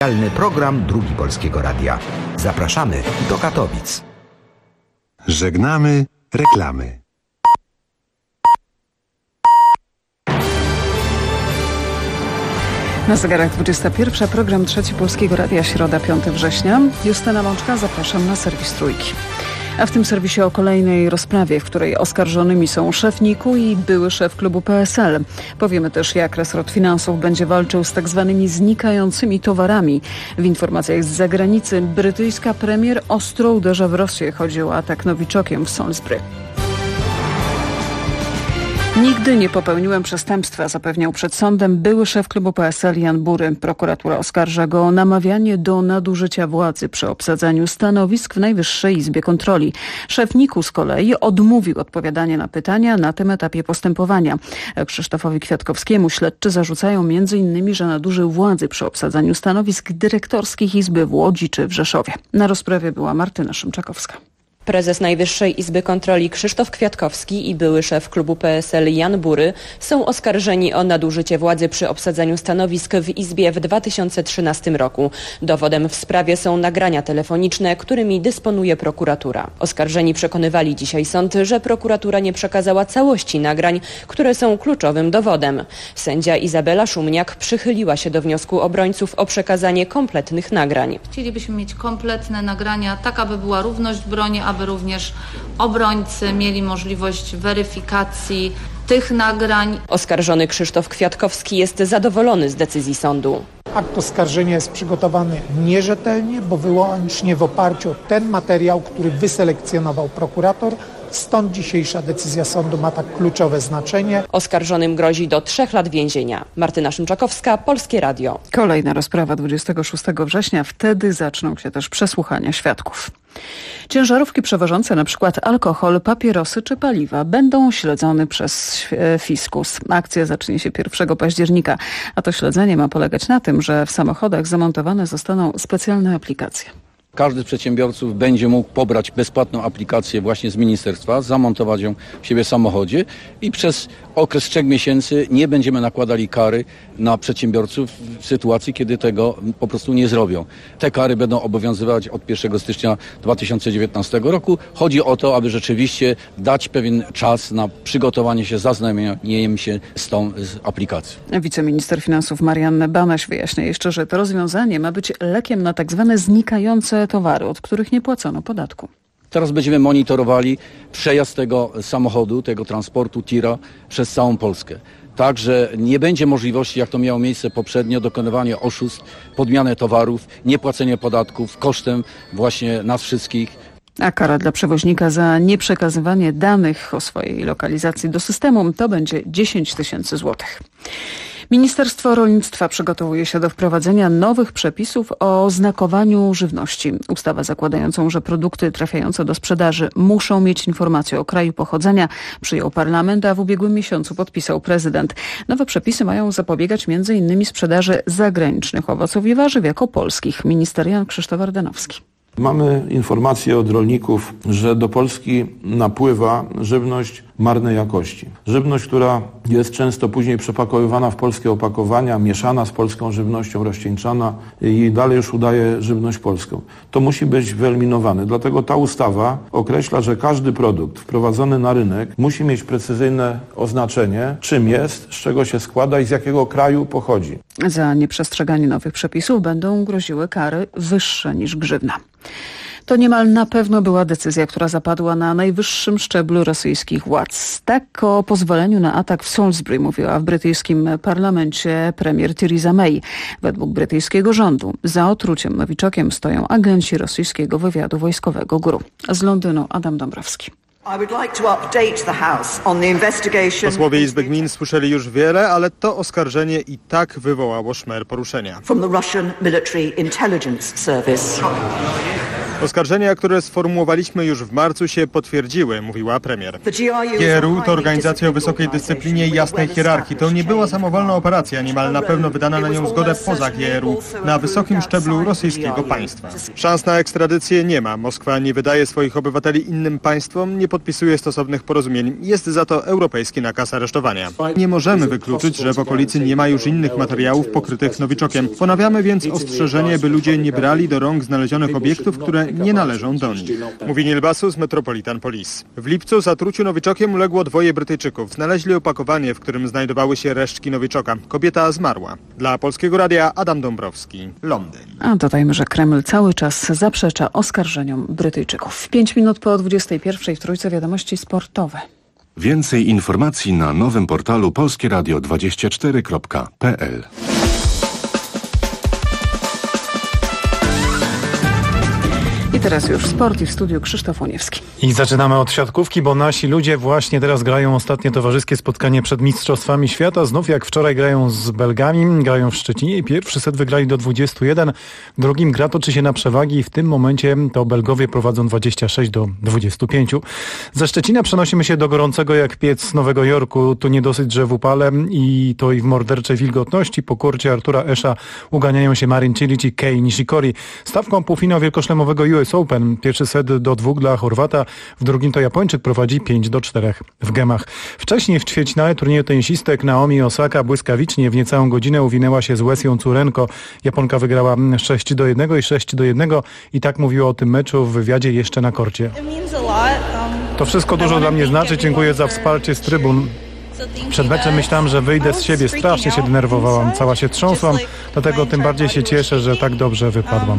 Program Drugi Polskiego Radia. Zapraszamy do Katowic. Żegnamy reklamy. Na zegarach 21, program Trzeci Polskiego Radia, środa 5 września. Justyna Mączka, zapraszam na serwis Trójki. A w tym serwisie o kolejnej rozprawie, w której oskarżonymi są szef NIK-u i były szef klubu PSL. Powiemy też, jak resort finansów będzie walczył z tak zwanymi znikającymi towarami. W informacjach z zagranicy brytyjska premier ostro uderza w Rosję. Chodzi o atak nowiczokiem w Salisbury. Nigdy nie popełniłem przestępstwa, zapewniał przed sądem były szef klubu PSL Jan Bury. Prokuratura oskarża go o namawianie do nadużycia władzy przy obsadzaniu stanowisk w Najwyższej Izbie Kontroli. Szef NIK-u z kolei odmówił odpowiadania na pytania na tym etapie postępowania. Krzysztofowi Kwiatkowskiemu śledczy zarzucają m.in., że nadużył władzy przy obsadzaniu stanowisk dyrektorskich Izby w Łodzi czy w Rzeszowie. Na rozprawie była Martyna Szymczakowska. Prezes Najwyższej Izby Kontroli Krzysztof Kwiatkowski i były szef klubu PSL Jan Bury są oskarżeni o nadużycie władzy przy obsadzaniu stanowisk w Izbie w 2013 roku. Dowodem w sprawie są nagrania telefoniczne, którymi dysponuje prokuratura. Oskarżeni przekonywali dzisiaj sąd, że prokuratura nie przekazała całości nagrań, które są kluczowym dowodem. Sędzia Izabela Szumniak przychyliła się do wniosku obrońców o przekazanie kompletnych nagrań. Chcielibyśmy mieć kompletne nagrania, tak aby była równość broni, aby również obrońcy mieli możliwość weryfikacji tych nagrań. Oskarżony Krzysztof Kwiatkowski jest zadowolony z decyzji sądu. Akt oskarżenia jest przygotowany nierzetelnie, bo wyłącznie w oparciu o ten materiał, który wyselekcjonował prokurator. Stąd dzisiejsza decyzja sądu ma tak kluczowe znaczenie. Oskarżonym grozi do 3 lat więzienia. Martyna Szymczakowska, Polskie Radio. Kolejna rozprawa 26 września. Wtedy zaczną się też przesłuchania świadków. Ciężarówki przewożące na przykład alkohol, papierosy czy paliwa będą śledzone przez fiskus. Akcja zacznie się 1 października, a to śledzenie ma polegać na tym, że w samochodach zamontowane zostaną specjalne aplikacje. Każdy z przedsiębiorców będzie mógł pobrać bezpłatną aplikację właśnie z ministerstwa, zamontować ją w siebie w samochodzie i przez okres 3 miesięcy nie będziemy nakładali kary na przedsiębiorców w sytuacji, kiedy tego po prostu nie zrobią. Te kary będą obowiązywać od 1 stycznia 2019 roku. Chodzi o to, aby rzeczywiście dać pewien czas na przygotowanie się, zaznajomieniem się z tą aplikacją. Wiceminister finansów Marian Banaś wyjaśnia jeszcze, że to rozwiązanie ma być lekiem na tak zwane znikające towary, od których nie płacono podatku. Teraz będziemy monitorowali przejazd tego samochodu, tego transportu tira przez całą Polskę. Także nie będzie możliwości, jak to miało miejsce poprzednio, dokonywania oszustw, podmiany towarów, niepłacenie podatków kosztem właśnie nas wszystkich. A kara dla przewoźnika za nieprzekazywanie danych o swojej lokalizacji do systemu to będzie 10 000 złotych. Ministerstwo Rolnictwa przygotowuje się do wprowadzenia nowych przepisów o znakowaniu żywności. Ustawę zakładającą, że produkty trafiające do sprzedaży muszą mieć informację o kraju pochodzenia, przyjął parlament, a w ubiegłym miesiącu podpisał prezydent. Nowe przepisy mają zapobiegać m.in. sprzedaży zagranicznych owoców i warzyw jako polskich. Minister Jan Krzysztof Ardanowski. Mamy informacje od rolników, że do Polski napływa żywność marnej jakości. Żywność, która jest często później przepakowywana w polskie opakowania, mieszana z polską żywnością, rozcieńczana i dalej już udaje żywność polską. To musi być wyeliminowane. Dlatego ta ustawa określa, że każdy produkt wprowadzony na rynek musi mieć precyzyjne oznaczenie, czym jest, z czego się składa i z jakiego kraju pochodzi. Za nieprzestrzeganie nowych przepisów będą groziły kary wyższe niż grzywna. To niemal na pewno była decyzja, która zapadła na najwyższym szczeblu rosyjskich władz. Tak o pozwoleniu na atak w Salisbury mówiła w brytyjskim parlamencie premier Theresa May. Według brytyjskiego rządu za otruciem nowiczokiem stoją agenci rosyjskiego wywiadu wojskowego GRU. Z Londynu Adam Dąbrowski. Posłowie Izby Gmin słyszeli już wiele, ale to oskarżenie i tak wywołało szmer poruszenia. Oskarżenia, które sformułowaliśmy już w marcu, się potwierdziły, mówiła premier. GRU to organizacja o wysokiej dyscyplinie i jasnej hierarchii. To nie była samowolna operacja, niemal na pewno wydana na nią zgodę poza GRU, na wysokim szczeblu rosyjskiego państwa. Szans na ekstradycję nie ma. Moskwa nie wydaje swoich obywateli innym państwom, nie podpisuje stosownych porozumień. Jest za to europejski nakaz aresztowania. Nie możemy wykluczyć, że w okolicy nie ma już innych materiałów pokrytych nowiczokiem. Ponawiamy więc ostrzeżenie, by ludzie nie brali do rąk znalezionych obiektów, które nie należą do nich. Mówi Neil Basu z Metropolitan Police. W lipcu zatruciu nowiczokiem uległo 2 Brytyjczyków. Znaleźli opakowanie, w którym znajdowały się resztki nowiczoka. Kobieta zmarła. Dla Polskiego Radia Adam Dąbrowski, Londyn. A dodajmy, że Kreml cały czas zaprzecza oskarżeniom Brytyjczyków. 5 minut po 21 w Trójce wiadomości sportowe. Więcej informacji na nowym portalu polskieradio24.pl. I teraz już sport i w studiu Krzysztof Łoniewski. I zaczynamy od siatkówki, bo nasi ludzie właśnie teraz grają ostatnie towarzyskie spotkanie przed Mistrzostwami Świata. Znów jak wczoraj grają z Belgami, grają w Szczecinie i pierwszy set wygrali do 21. W drugim gra toczy się na przewagi i w tym momencie to Belgowie prowadzą 26-25. Ze Szczecina przenosimy się do gorącego jak piec Nowego Jorku. Tu nie dosyć, że w upale i to i w morderczej wilgotności po kurcie Artura Esza uganiają się Marin Cilic i Kei Nishikori. Stawką półfinału wielkoszlemowego US Open. Pierwszy set do 2 dla Chorwata, w drugim to Japończyk prowadzi 5-4 w gemach. Wcześniej w ćwierćfinale turnieju tenisistek Naomi Osaka błyskawicznie w niecałą godzinę uwinęła się z Łesią Curenko. Japonka wygrała 6-1 i 6-1 i tak mówiła o tym meczu w wywiadzie jeszcze na korcie. To wszystko dużo dla mnie znaczy. Dziękuję za wsparcie z trybun. Przed meczem myślałam, że wyjdę z siebie. Strasznie się denerwowałam. Cała się trząsłam. Dlatego tym bardziej się cieszę, że tak dobrze wypadłam.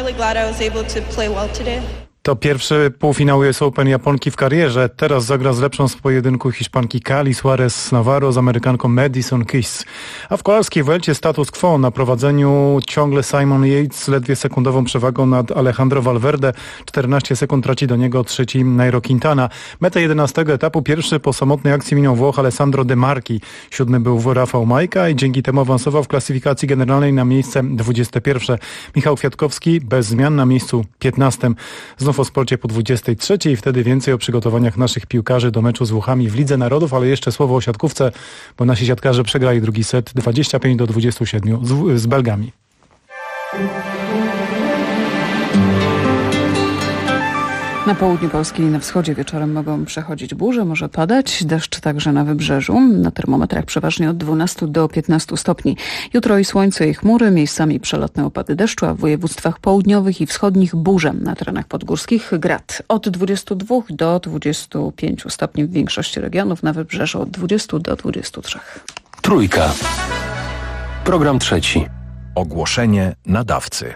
To pierwszy półfinał US Open Japonki w karierze. Teraz zagra z lepszą z pojedynku Hiszpanki Cali Suarez Navarro z Amerykanką Madison Keys. A w kolarskiej Vuelcie status quo. Na prowadzeniu ciągle Simon Yates z ledwie sekundową przewagą nad Alejandro Valverde. 14 sekund traci do niego trzeci Nairo Quintana. Metę 11 etapu pierwszy po samotnej akcji minął Włoch Alessandro De Marchi. 7 był Rafał Majka i dzięki temu awansował w klasyfikacji generalnej na miejsce 21. Michał Kwiatkowski bez zmian na miejscu 15. Znów o sporcie po 23 i wtedy więcej o przygotowaniach naszych piłkarzy do meczu z Włochami w Lidze Narodów, ale jeszcze słowo o siatkówce, bo nasi siatkarze przegrali drugi set 25-27 z Belgami. Na południu Polski i na wschodzie wieczorem mogą przechodzić burze, może padać, deszcz także na wybrzeżu. Na termometrach przeważnie od 12 do 15 stopni. Jutro i słońce i chmury, miejscami przelotne opady deszczu, a w województwach południowych i wschodnich burze. Na terenach podgórskich grad. Od 22 do 25 stopni w większości regionów, na wybrzeżu od 20 do 23. Trójka. Program trzeci. Ogłoszenie nadawcy.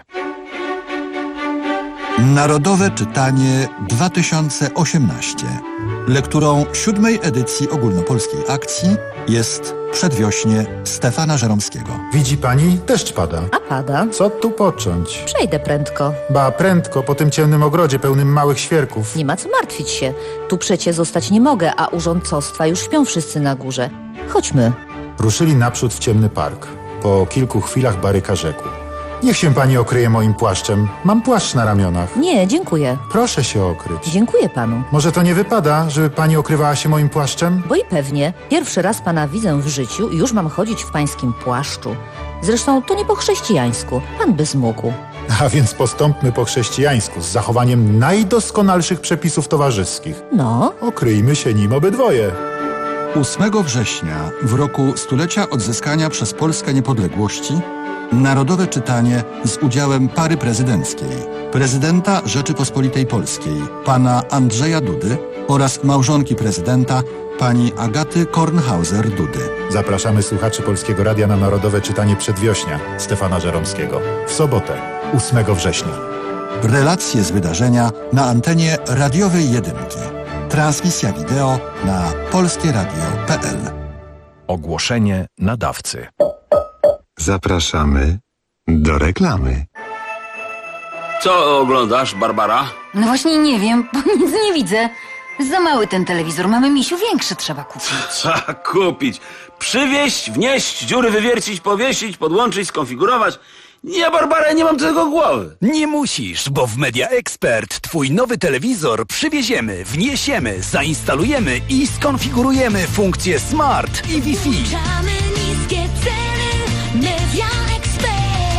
Narodowe Czytanie 2018. Lekturą 7. edycji ogólnopolskiej akcji jest Przedwiośnie Stefana Żeromskiego. Widzi pani? Deszcz pada. A pada. Co tu począć? Przejdę prędko. Ba, prędko, po tym ciemnym ogrodzie pełnym małych świerków. Nie ma co martwić się. Tu przecie zostać nie mogę, a urządcostwa już śpią wszyscy na górze. Chodźmy. Ruszyli naprzód w ciemny park. Po kilku chwilach Baryka rzekł: niech się pani okryje moim płaszczem. Mam płaszcz na ramionach. Nie, dziękuję. Proszę się okryć. Dziękuję panu. Może to nie wypada, żeby pani okrywała się moim płaszczem? Bo i pewnie. Pierwszy raz pana widzę w życiu i już mam chodzić w pańskim płaszczu. Zresztą to nie po chrześcijańsku. Pan by zmógł. A więc postąpmy po chrześcijańsku, z zachowaniem najdoskonalszych przepisów towarzyskich. No? Okryjmy się nim obydwoje. 8 września, w roku stulecia odzyskania przez Polskę niepodległości, Narodowe Czytanie z udziałem pary prezydenckiej, prezydenta Rzeczypospolitej Polskiej, pana Andrzeja Dudy oraz małżonki prezydenta, pani Agaty Kornhauser-Dudy. Zapraszamy słuchaczy Polskiego Radia na Narodowe Czytanie Przedwiośnia Stefana Żeromskiego w sobotę, 8 września. Relacje z wydarzenia na antenie radiowej Jedynki. Transmisja wideo na polskieradio.pl. Ogłoszenie nadawcy. Zapraszamy do reklamy. Co oglądasz, Barbara? No właśnie nie wiem, bo nic nie widzę. Za mały ten telewizor. Mamy, misiu, większy trzeba kupić. Co kupić? Przywieźć, wnieść, dziury wywiercić, powiesić, podłączyć, skonfigurować. Nie, Barbara, nie mam tego głowy. Nie musisz, bo w Media Expert twój nowy telewizor przywieziemy, wniesiemy, zainstalujemy i skonfigurujemy funkcje Smart i Wi-Fi. Niskie ceny, Media Expert.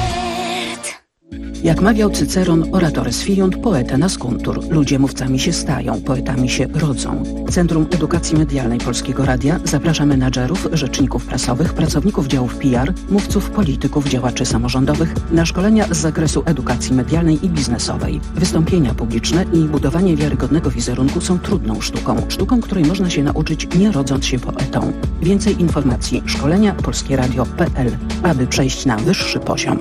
Jak mawiał Cyceron, oratores fiunt, poeta nascuntur. Ludzie mówcami się stają, poetami się rodzą. Centrum Edukacji Medialnej Polskiego Radia zaprasza menadżerów, rzeczników prasowych, pracowników działów PR, mówców, polityków, działaczy samorządowych na szkolenia z zakresu edukacji medialnej i biznesowej. Wystąpienia publiczne i budowanie wiarygodnego wizerunku są trudną sztuką. Sztuką, której można się nauczyć, nie rodząc się poetą. Więcej informacji szkolenia polskieradio.pl, aby przejść na wyższy poziom.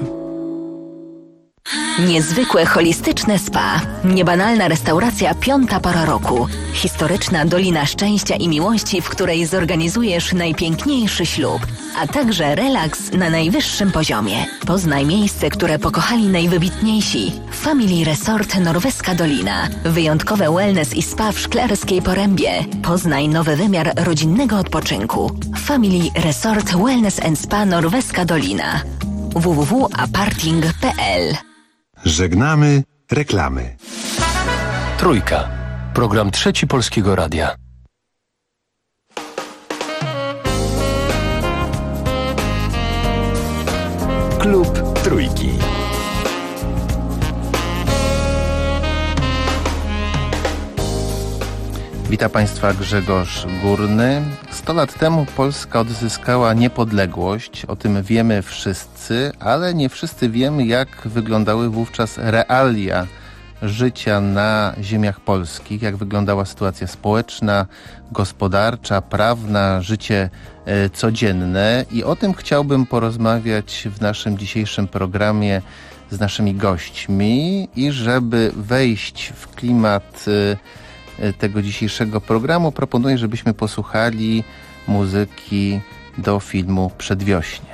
Niezwykłe holistyczne spa. Niebanalna restauracja piąta pora roku. Historyczna Dolina Szczęścia i Miłości, w której zorganizujesz najpiękniejszy ślub. A także relaks na najwyższym poziomie. Poznaj miejsce, które pokochali najwybitniejsi. Family Resort Norweska Dolina. Wyjątkowe wellness i spa w Szklarskiej Porębie. Poznaj nowy wymiar rodzinnego odpoczynku. Family Resort Wellness and Spa Norweska Dolina. www.aparting.pl. Żegnamy reklamy. Trójka. Program Trzeci Polskiego Radia. Klub Trójki. Witam Państwa, Grzegorz Górny. 100 lat temu Polska odzyskała niepodległość, o tym wiemy wszyscy, ale nie wszyscy wiemy, jak wyglądały wówczas realia życia na ziemiach polskich, jak wyglądała sytuacja społeczna, gospodarcza, prawna, życie codzienne. I o tym chciałbym porozmawiać w naszym dzisiejszym programie z naszymi gośćmi. I żeby wejść w klimat tego dzisiejszego programu, proponuję, żebyśmy posłuchali muzyki do filmu Przedwiośnie.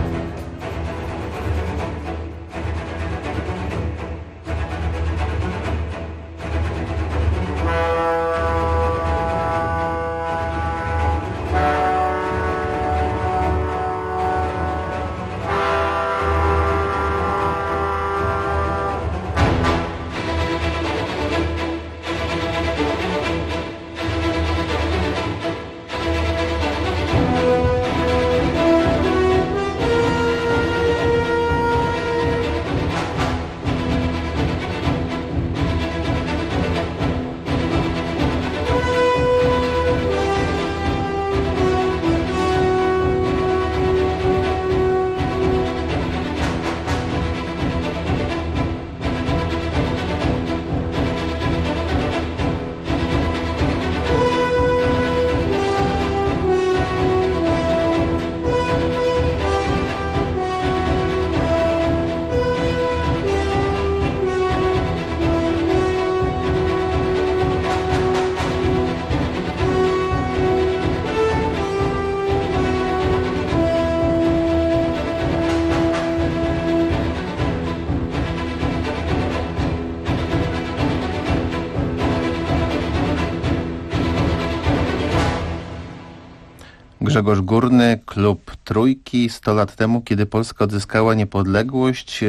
Grzegorz Górny, Klub Trójki. 100 lat temu, kiedy Polska odzyskała niepodległość,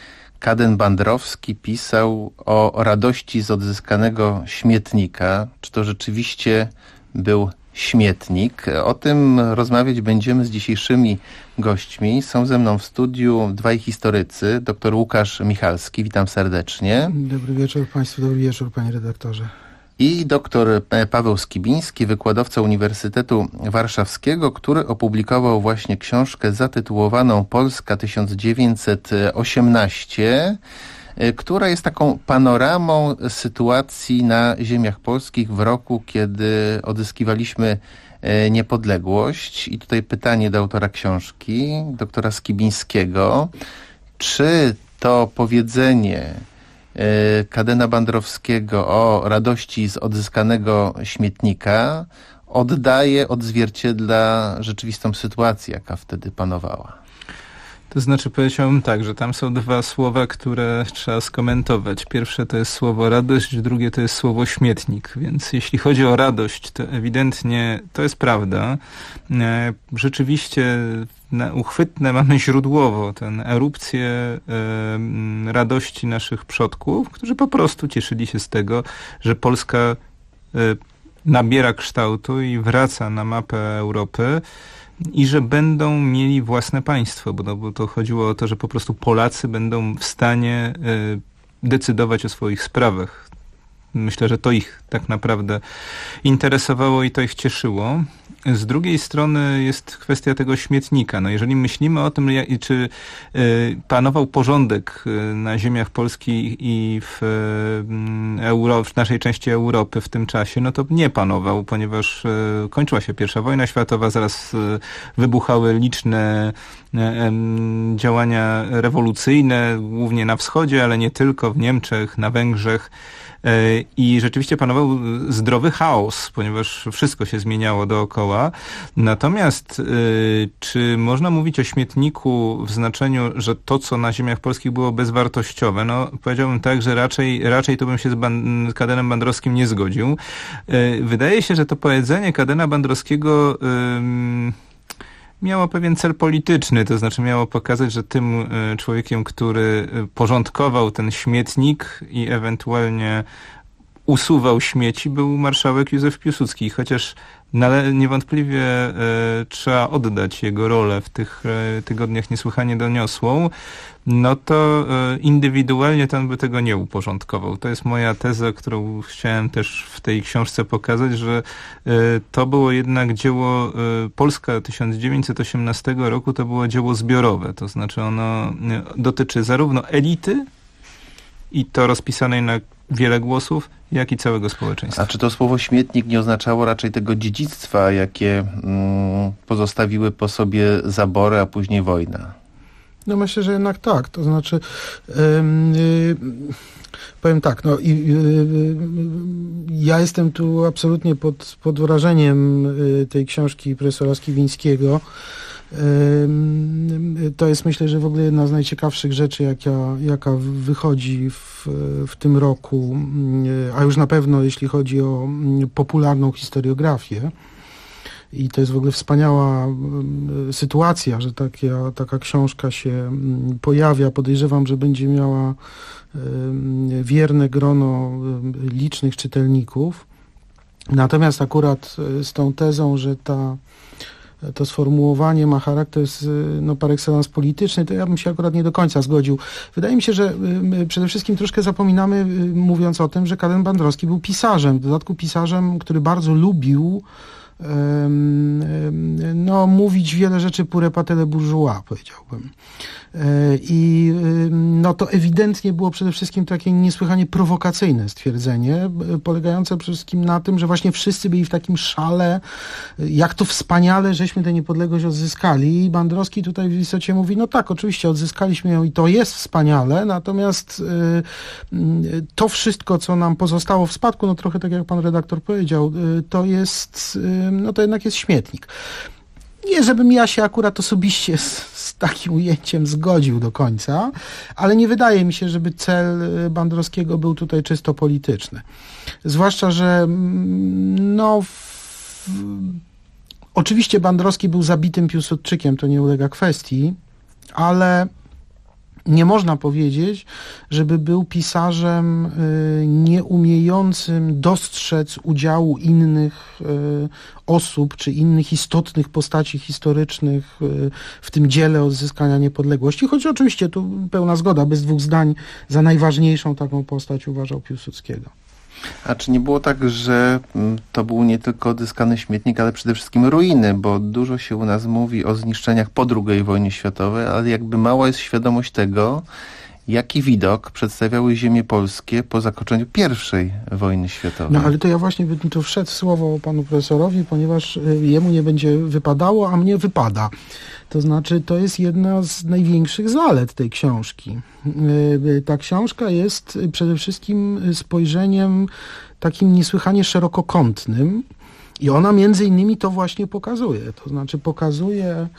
Kaden-Bandrowski pisał o radości z odzyskanego śmietnika. Czy to rzeczywiście był śmietnik? O tym rozmawiać będziemy z dzisiejszymi gośćmi. Są ze mną w studiu dwaj historycy. Dr Łukasz Michalski, witam serdecznie. Dobry wieczór Państwu, dobry wieczór Panie redaktorze. I dr Paweł Skibiński, wykładowca Uniwersytetu Warszawskiego, który opublikował właśnie książkę zatytułowaną Polska 1918, która jest taką panoramą sytuacji na ziemiach polskich w roku, kiedy odzyskiwaliśmy niepodległość. I tutaj pytanie do autora książki, doktora Skibińskiego. Czy to powiedzenie Kadena Bandrowskiego o radości z odzyskanego śmietnika odzwierciedla rzeczywistą sytuację, jaka wtedy panowała? To znaczy powiedziałbym tak, że tam są dwa słowa, które trzeba skomentować. Pierwsze to jest słowo radość, drugie to jest słowo śmietnik. Więc jeśli chodzi o radość, to ewidentnie to jest prawda. Rzeczywiście uchwytne mamy źródłowo tę erupcję radości naszych przodków, którzy po prostu cieszyli się z tego, że Polska nabiera kształtu i wraca na mapę Europy i że będą mieli własne państwo, bo to chodziło o to, że po prostu Polacy będą w stanie decydować o swoich sprawach. Myślę, że to ich tak naprawdę interesowało i to ich cieszyło. Z drugiej strony jest kwestia tego śmietnika. No jeżeli myślimy o tym, czy panował porządek na ziemiach Polski i w naszej części Europy w tym czasie, no to nie panował, ponieważ kończyła się I wojna światowa, zaraz wybuchały liczne działania rewolucyjne, głównie na wschodzie, ale nie tylko, w Niemczech, na Węgrzech. I rzeczywiście panował zdrowy chaos, ponieważ wszystko się zmieniało dookoła. Natomiast czy można mówić o śmietniku w znaczeniu, że to, co na ziemiach polskich było bezwartościowe? No, powiedziałbym tak, że raczej to bym się z Kadenem Bandrowskim nie zgodził. Wydaje się, że to powiedzenie Kadena Bandrowskiego miało pewien cel polityczny, to znaczy miało pokazać, że tym człowiekiem, który porządkował ten śmietnik i ewentualnie usuwał śmieci, był marszałek Józef Piłsudski, chociaż niewątpliwie trzeba oddać jego rolę w tych tygodniach niesłychanie doniosłą, no to indywidualnie ten by tego nie uporządkował. To jest moja teza, którą chciałem też w tej książce pokazać, że to było jednak dzieło, Polska 1918 roku to było dzieło zbiorowe, to znaczy ono dotyczy zarówno elity i to rozpisanej na wiele głosów, jak i całego społeczeństwa. A czy to słowo śmietnik nie oznaczało raczej tego dziedzictwa, jakie pozostawiły po sobie zabory, a później wojna? No myślę, że jednak tak. To znaczy powiem tak, no ja jestem tu absolutnie pod wrażeniem tej książki profesora Skiwińskiego. To jest, myślę, że w ogóle jedna z najciekawszych rzeczy, jaka wychodzi w tym roku, a już na pewno jeśli chodzi o popularną historiografię. I to jest w ogóle wspaniała sytuacja, że taka książka się pojawia. Podejrzewam, że będzie miała wierne grono licznych czytelników. Natomiast akurat z tą tezą, że to sformułowanie ma charakter par excellence polityczny, to ja bym się akurat nie do końca zgodził. Wydaje mi się, że przede wszystkim troszkę zapominamy, mówiąc o tym, że Kaden Bandrowski był pisarzem. W dodatku pisarzem, który bardzo lubił mówić wiele rzeczy pour épater les bourgeois, powiedziałbym. I to ewidentnie było przede wszystkim takie niesłychanie prowokacyjne stwierdzenie, polegające przede wszystkim na tym, że właśnie wszyscy byli w takim szale, jak to wspaniale, żeśmy tę niepodległość odzyskali. I Bandrowski tutaj w istocie mówi, no tak, oczywiście odzyskaliśmy ją i to jest wspaniale, natomiast to wszystko, co nam pozostało w spadku, no trochę tak jak pan redaktor powiedział, to jest, to jednak jest śmietnik. Nie, żebym ja się akurat osobiście z takim ujęciem zgodził do końca, ale nie wydaje mi się, żeby cel Bandrowskiego był tutaj czysto polityczny. Zwłaszcza, że oczywiście Bandrowski był zabitym Piłsudczykiem, to nie ulega kwestii, ale nie można powiedzieć, żeby był pisarzem nieumiejącym dostrzec udziału innych osób, czy innych istotnych postaci historycznych w tym dziele odzyskania niepodległości, choć oczywiście tu pełna zgoda, bez dwóch zdań, za najważniejszą taką postać uważał Piłsudskiego. A czy nie było tak, że to był nie tylko odzyskany śmietnik, ale przede wszystkim ruiny, bo dużo się u nas mówi o zniszczeniach po II wojnie światowej, ale jakby mała jest świadomość tego, jaki widok przedstawiały ziemie polskie po zakończeniu I wojny światowej. No ale to ja właśnie bym tu wszedł w słowo panu profesorowi, ponieważ jemu nie będzie wypadało, a mnie wypada. To znaczy, to jest jedna z największych zalet tej książki. Ta książka jest przede wszystkim spojrzeniem takim niesłychanie szerokokątnym i ona między innymi to właśnie pokazuje. To znaczy pokazuje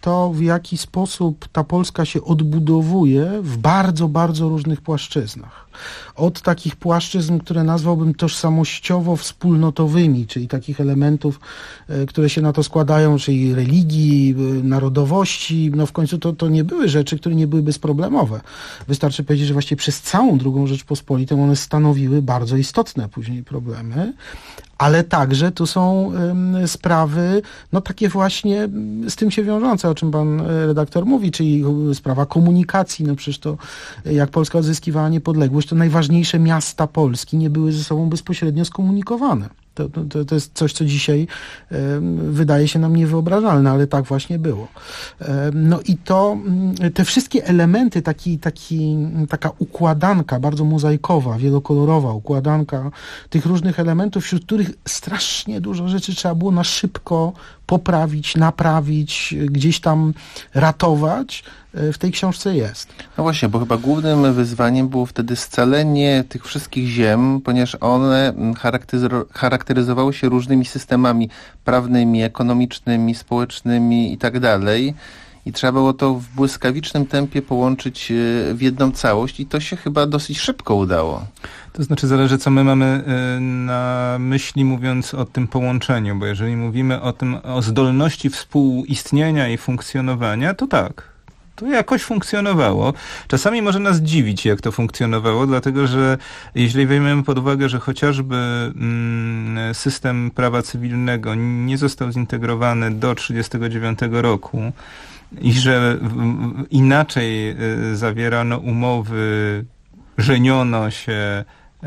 to, w jaki sposób ta Polska się odbudowuje w bardzo, bardzo różnych płaszczyznach. Od takich płaszczyzn, które nazwałbym tożsamościowo-wspólnotowymi, czyli takich elementów, które się na to składają, czyli religii, narodowości. No w końcu to nie były rzeczy, które nie były bezproblemowe. Wystarczy powiedzieć, że właściwie przez całą II Rzeczpospolitą one stanowiły bardzo istotne później problemy. Ale także tu są sprawy, no takie właśnie z tym się wiążące, o czym pan redaktor mówi, czyli sprawa komunikacji. No przecież to, jak Polska odzyskiwała niepodległość, to najważniejsze miasta Polski nie były ze sobą bezpośrednio skomunikowane. To jest coś, co dzisiaj wydaje się nam niewyobrażalne, ale tak właśnie było. No i te wszystkie elementy, taka układanka bardzo mozaikowa, wielokolorowa układanka tych różnych elementów, wśród których strasznie dużo rzeczy trzeba było na szybko poprawić, naprawić, gdzieś tam ratować, w tej książce jest. No właśnie, bo chyba głównym wyzwaniem było wtedy scalenie tych wszystkich ziem, ponieważ one charakteryzowały się różnymi systemami prawnymi, ekonomicznymi, społecznymi i tak dalej. I trzeba było to w błyskawicznym tempie połączyć w jedną całość i to się chyba dosyć szybko udało. To znaczy zależy, co my mamy na myśli, mówiąc o tym połączeniu, bo jeżeli mówimy o zdolności współistnienia i funkcjonowania, to tak. To jakoś funkcjonowało. Czasami może nas dziwić, jak to funkcjonowało, dlatego że jeśli weźmiemy pod uwagę, że chociażby system prawa cywilnego nie został zintegrowany do 1939 roku i że inaczej zawierano umowy, żeniono się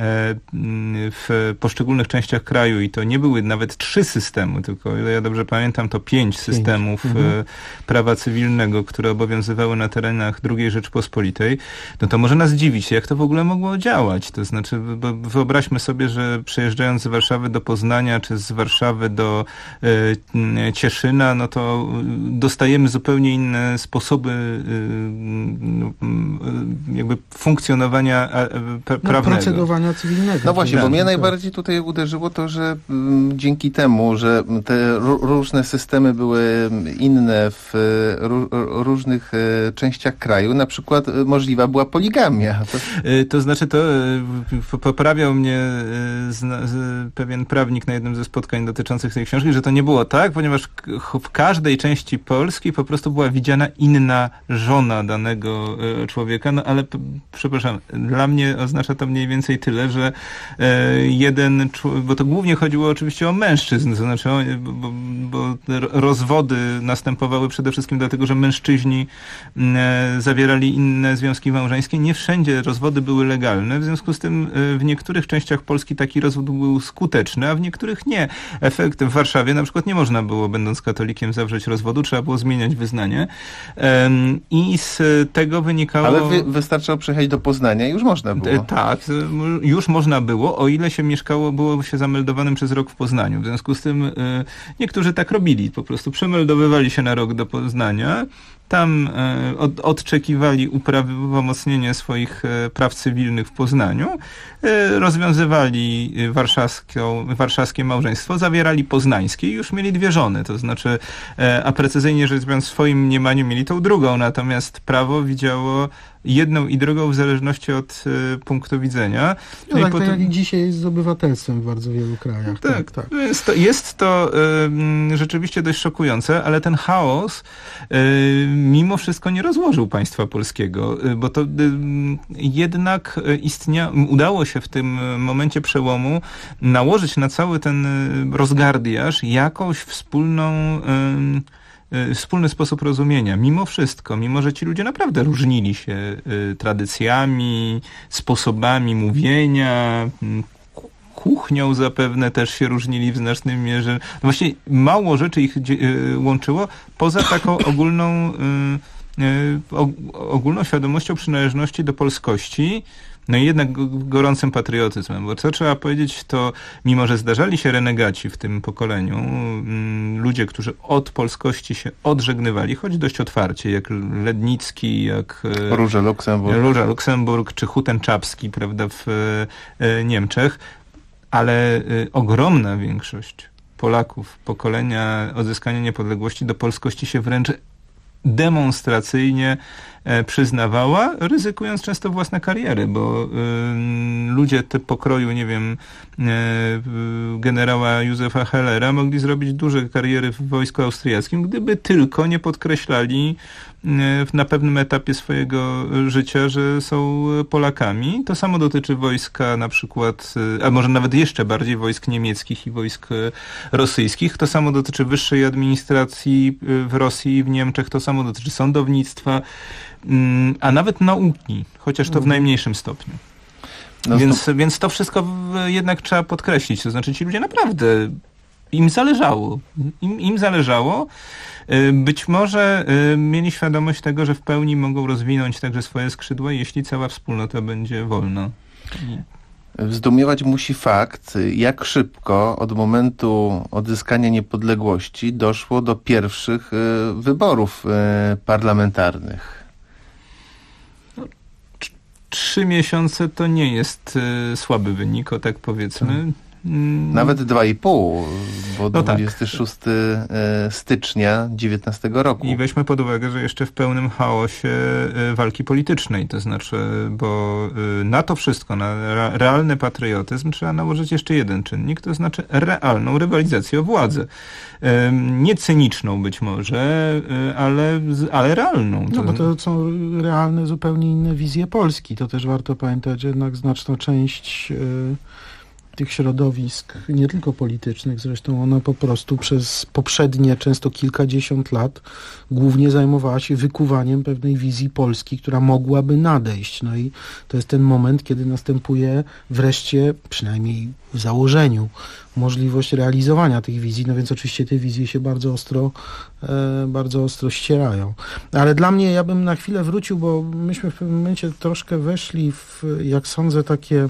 w poszczególnych częściach kraju i to nie były nawet 3 systemy, tylko o ile ja dobrze pamiętam, to 5 systemów prawa cywilnego, które obowiązywały na terenach II Rzeczpospolitej, no to może nas dziwić, jak to w ogóle mogło działać. To znaczy, bo wyobraźmy sobie, że przejeżdżając z Warszawy do Poznania, czy z Warszawy do Cieszyna, no to dostajemy zupełnie inne sposoby jakby funkcjonowania prawnego. Procedowania cywilnego. No właśnie, bo mnie najbardziej tutaj uderzyło to, że dzięki temu, że te różne systemy były inne w różnych częściach kraju, na przykład możliwa była poligamia. To znaczy, poprawiał mnie pewien prawnik na jednym ze spotkań dotyczących tej książki, że to nie było tak, ponieważ w każdej części Polski po prostu była widziana inna żona danego człowieka, no ale przepraszam, dla mnie oznacza to mniej więcej tyle, że bo to głównie chodziło oczywiście o mężczyzn, to znaczy, bo rozwody następowały przede wszystkim dlatego, że mężczyźni zawierali inne związki małżeńskie. Nie wszędzie rozwody były legalne, w związku z tym w niektórych częściach Polski taki rozwód był skuteczny, a w niektórych nie. Efekt w Warszawie na przykład nie można było, będąc katolikiem, zawrzeć rozwodu, trzeba było zmieniać wyznanie i z tego wynikało... Ale wystarczyło przyjechać do Poznania i już można było. Tak, już można było, o ile się było się zameldowanym przez rok w Poznaniu. W związku z tym niektórzy tak robili, po prostu przemeldowywali się na rok do Poznania, tam odczekiwali uprawomocnienie swoich praw cywilnych w Poznaniu, rozwiązywali warszawskie małżeństwo, zawierali poznańskie i już mieli 2 żony, to znaczy, a precyzyjnie rzecz biorąc, w swoim mniemaniu mieli tą drugą, natomiast prawo widziało jedną i drugą w zależności od punktu widzenia. No tak, jak i dzisiaj jest z obywatelstwem w bardzo wielu krajach. Tak. Jest to rzeczywiście dość szokujące, ale ten chaos mimo wszystko nie rozłożył państwa polskiego, bo to jednak udało się w tym momencie przełomu nałożyć na cały ten rozgardiaż jakąś wspólny sposób rozumienia. Mimo wszystko, mimo że ci ludzie naprawdę różnili się tradycjami, sposobami mówienia, kuchnią zapewne też się różnili w znacznym mierze. No właśnie mało rzeczy ich łączyło, poza taką ogólną świadomością przynależności do polskości, no i jednak gorącym patriotyzmem, bo co trzeba powiedzieć, to mimo, że zdarzali się renegaci w tym pokoleniu, ludzie, którzy od polskości się odżegnywali, choć dość otwarcie, jak Lednicki, jak Róża Luksemburg, czy Huten Czapski, prawda, w Niemczech, ale ogromna większość Polaków pokolenia odzyskania niepodległości do polskości się wręcz demonstracyjnie przyznawała, ryzykując często własne kariery, bo ludzie pokroju, nie wiem, generała Józefa Hellera mogli zrobić duże kariery w wojsku austriackim, gdyby tylko nie podkreślali na pewnym etapie swojego życia, że są Polakami. To samo dotyczy wojska na przykład, a może nawet jeszcze bardziej wojsk niemieckich i wojsk rosyjskich. To samo dotyczy wyższej administracji w Rosji i w Niemczech. To samo dotyczy sądownictwa, a nawet nauki, chociaż to w najmniejszym stopniu. Więc to wszystko jednak trzeba podkreślić. To znaczy ci ludzie naprawdę, im zależało. Im zależało. Być może mieli świadomość tego, że w pełni mogą rozwinąć także swoje skrzydła, jeśli cała wspólnota będzie wolna. Zdumiewać musi fakt, jak szybko od momentu odzyskania niepodległości doszło do pierwszych wyborów parlamentarnych. 3 miesiące to nie jest słaby wynik, o tak powiedzmy. Nawet 2,5, bo 26 stycznia 19 roku. I weźmy pod uwagę, że jeszcze w pełnym chaosie walki politycznej, to znaczy, bo na to wszystko, na realny patriotyzm trzeba nałożyć jeszcze jeden czynnik, to znaczy realną rywalizację o władzę. Nie cyniczną być może, ale realną. No bo to są realne, zupełnie inne wizje Polski. To też warto pamiętać, że jednak znaczna część tych środowisk, nie tylko politycznych, zresztą ona po prostu przez poprzednie często kilkadziesiąt lat głównie zajmowała się wykuwaniem pewnej wizji Polski, która mogłaby nadejść. No i to jest ten moment, kiedy następuje wreszcie, przynajmniej w założeniu, możliwość realizowania tych wizji. No więc oczywiście te wizje się bardzo ostro ścierają. Ale dla mnie, ja bym na chwilę wrócił, bo myśmy w pewnym momencie troszkę weszli w, jak sądzę, takie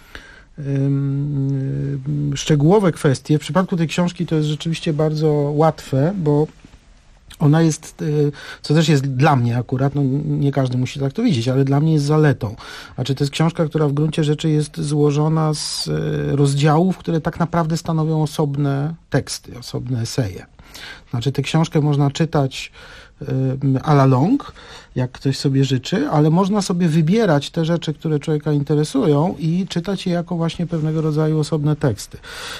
szczegółowe kwestie. W przypadku tej książki to jest rzeczywiście bardzo łatwe, bo ona jest, co też jest dla mnie akurat, no nie każdy musi tak to widzieć, ale dla mnie jest zaletą. Znaczy to jest książka, która w gruncie rzeczy jest złożona z rozdziałów, które tak naprawdę stanowią osobne teksty, osobne eseje. Znaczy tę książkę można czytać à la longue, jak ktoś sobie życzy, ale można sobie wybierać te rzeczy, które człowieka interesują i czytać je jako właśnie pewnego rodzaju osobne teksty.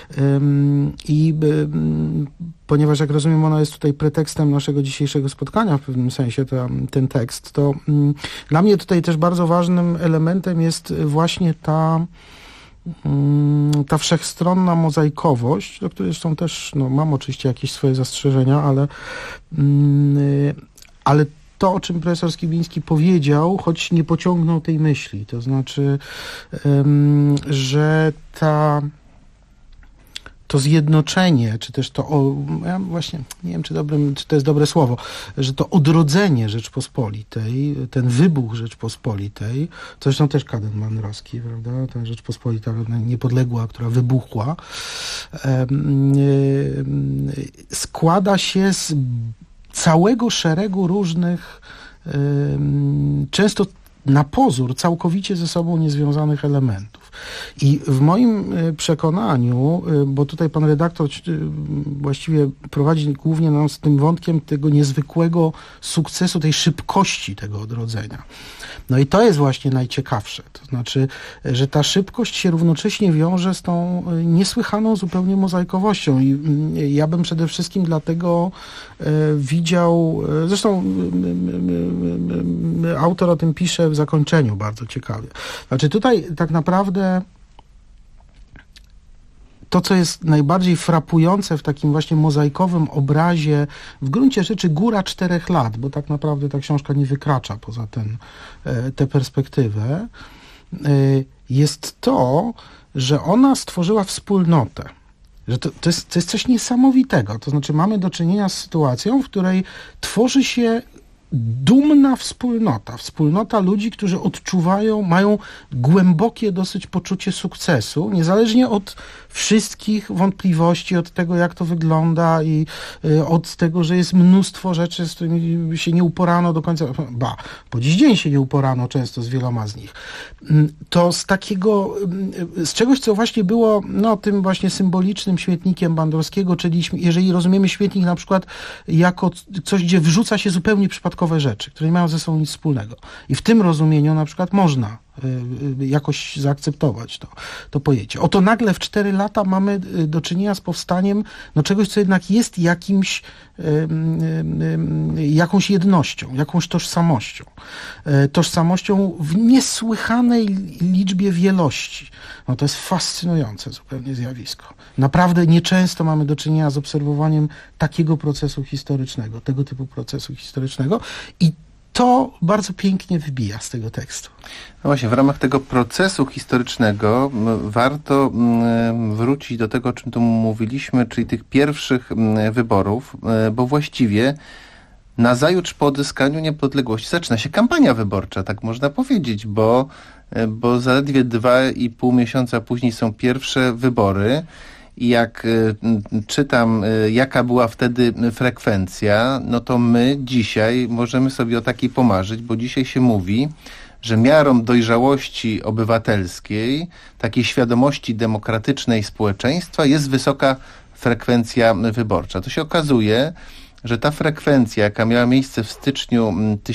Ponieważ, jak rozumiem, ona jest tutaj pretekstem naszego dzisiejszego spotkania w pewnym sensie, ten tekst, to dla mnie tutaj też bardzo ważnym elementem jest właśnie ta wszechstronna mozaikowość, do której zresztą też mam oczywiście jakieś swoje zastrzeżenia, ale to, o czym profesor Skibiński powiedział, choć nie pociągnął tej myśli, to znaczy, że to zjednoczenie, czy też ja właśnie nie wiem, czy to jest dobre słowo, że to odrodzenie Rzeczpospolitej, ten wybuch Rzeczpospolitej, to zresztą też Kaden-Manrowski, prawda, ta Rzeczpospolita niepodległa, która wybuchła, składa się z całego szeregu różnych, często na pozór całkowicie ze sobą niezwiązanych elementów. I w moim przekonaniu, bo tutaj pan redaktor właściwie prowadzi głównie nas z tym wątkiem tego niezwykłego sukcesu, tej szybkości tego odrodzenia. No i to jest właśnie najciekawsze. To znaczy, że ta szybkość się równocześnie wiąże z tą niesłychaną zupełnie mozaikowością. I ja bym przede wszystkim dlatego widział, zresztą autor o tym pisze w zakończeniu bardzo ciekawie. Znaczy tutaj tak naprawdę to, co jest najbardziej frapujące w takim właśnie mozaikowym obrazie, w gruncie rzeczy góra 4 lat, bo tak naprawdę ta książka nie wykracza poza tę perspektywę, jest to, że ona stworzyła wspólnotę. Że to jest coś niesamowitego. To znaczy mamy do czynienia z sytuacją, w której tworzy się dumna wspólnota ludzi, którzy odczuwają, mają głębokie dosyć poczucie sukcesu, niezależnie od wszystkich wątpliwości, od tego, jak to wygląda i od tego, że jest mnóstwo rzeczy, z którymi się nie uporano do końca, po dziś dzień się nie uporano często z wieloma z nich. To z takiego, z czegoś, co właśnie było tym właśnie symbolicznym śmietnikiem Bandrowskiego, czyli jeżeli rozumiemy śmietnik na przykład jako coś, gdzie wrzuca się zupełnie przypadkowe rzeczy, które nie mają ze sobą nic wspólnego. I w tym rozumieniu na przykład można jakoś zaakceptować to pojęcie. Oto nagle w 4 lata mamy do czynienia z powstaniem czegoś, co jednak jest jakąś jednością, jakąś tożsamością. Tożsamością w niesłychanej liczbie wielości. To jest fascynujące zupełnie zjawisko. Naprawdę nieczęsto mamy do czynienia z obserwowaniem takiego procesu historycznego, tego typu procesu historycznego i to bardzo pięknie wybija z tego tekstu. No właśnie, w ramach tego procesu historycznego warto wrócić do tego, o czym tu mówiliśmy, czyli tych pierwszych wyborów, bo właściwie nazajutrz po odzyskaniu niepodległości zaczyna się kampania wyborcza, tak można powiedzieć, bo zaledwie 2,5 miesiąca później są pierwsze wybory. I jak czytam, jaka była wtedy frekwencja, to my dzisiaj możemy sobie o takiej pomarzyć, bo dzisiaj się mówi, że miarą dojrzałości obywatelskiej, takiej świadomości demokratycznej społeczeństwa jest wysoka frekwencja wyborcza. To się okazuje, że ta frekwencja, jaka miała miejsce w styczniu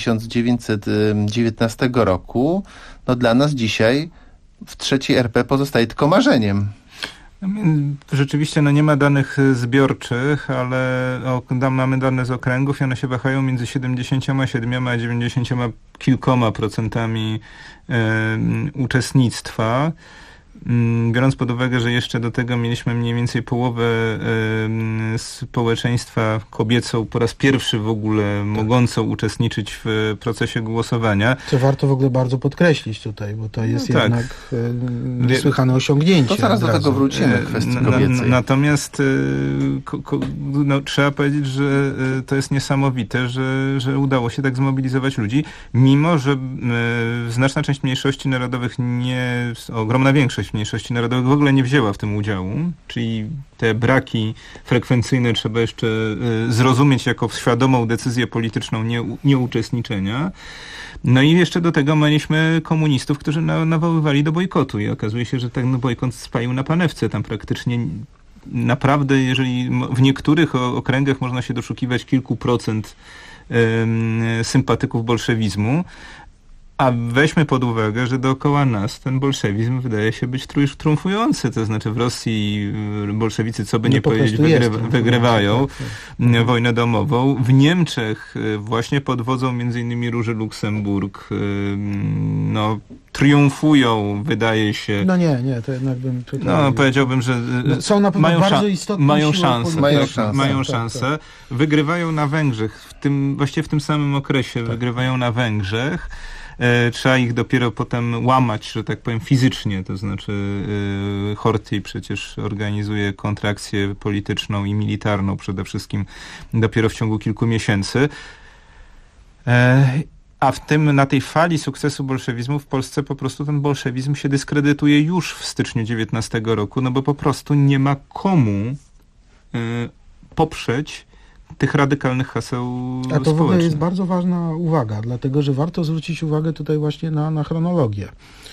1919 roku, dla nas dzisiaj w III RP pozostaje tylko marzeniem. Rzeczywiście nie ma danych zbiorczych, ale mamy dane z okręgów i one się wahają między 77 a 90 kilkoma procentami uczestnictwa. Biorąc pod uwagę, że jeszcze do tego mieliśmy mniej więcej połowę społeczeństwa kobiecą po raz pierwszy w ogóle mogącą uczestniczyć w procesie głosowania. Co warto w ogóle bardzo podkreślić tutaj, bo to jest jednak niesłychane osiągnięcie. To zaraz do tego wrócimy, kwestii kobiecej. Natomiast trzeba powiedzieć, że to jest niesamowite, że udało się tak zmobilizować ludzi, mimo że znaczna część mniejszości narodowych, ogromna większość mniejszości narodowych w ogóle nie wzięła w tym udziału, czyli te braki frekwencyjne trzeba jeszcze zrozumieć jako świadomą decyzję polityczną nieuczestniczenia. I jeszcze do tego mieliśmy komunistów, którzy nawoływali do bojkotu i okazuje się, że ten bojkot spalił na panewce. Tam praktycznie naprawdę, jeżeli w niektórych okręgach można się doszukiwać kilku procent sympatyków bolszewizmu, a weźmy pod uwagę, że dookoła nas ten bolszewizm wydaje się być triumfujący. To znaczy w Rosji bolszewicy, co by nie powiedzieć, wygrywają wojnę domową. W Niemczech właśnie pod wodzą m.in. Róży Luksemburg triumfują, wydaje się. To jednak bym... powiedziałbym, że są na pewno bardzo istotne mają szansę. Wygrywają na Węgrzech. Właściwie w tym samym okresie wygrywają na Węgrzech. Trzeba ich dopiero potem łamać, że tak powiem, fizycznie, to znaczy Horthy przecież organizuje kontrakcję polityczną i militarną przede wszystkim dopiero w ciągu kilku miesięcy. A na tej fali sukcesu bolszewizmu w Polsce po prostu ten bolszewizm się dyskredytuje już w styczniu 19 roku, bo po prostu nie ma komu poprzeć tych radykalnych haseł społecznych. A to w ogóle jest bardzo ważna uwaga, dlatego że warto zwrócić uwagę tutaj właśnie na chronologię.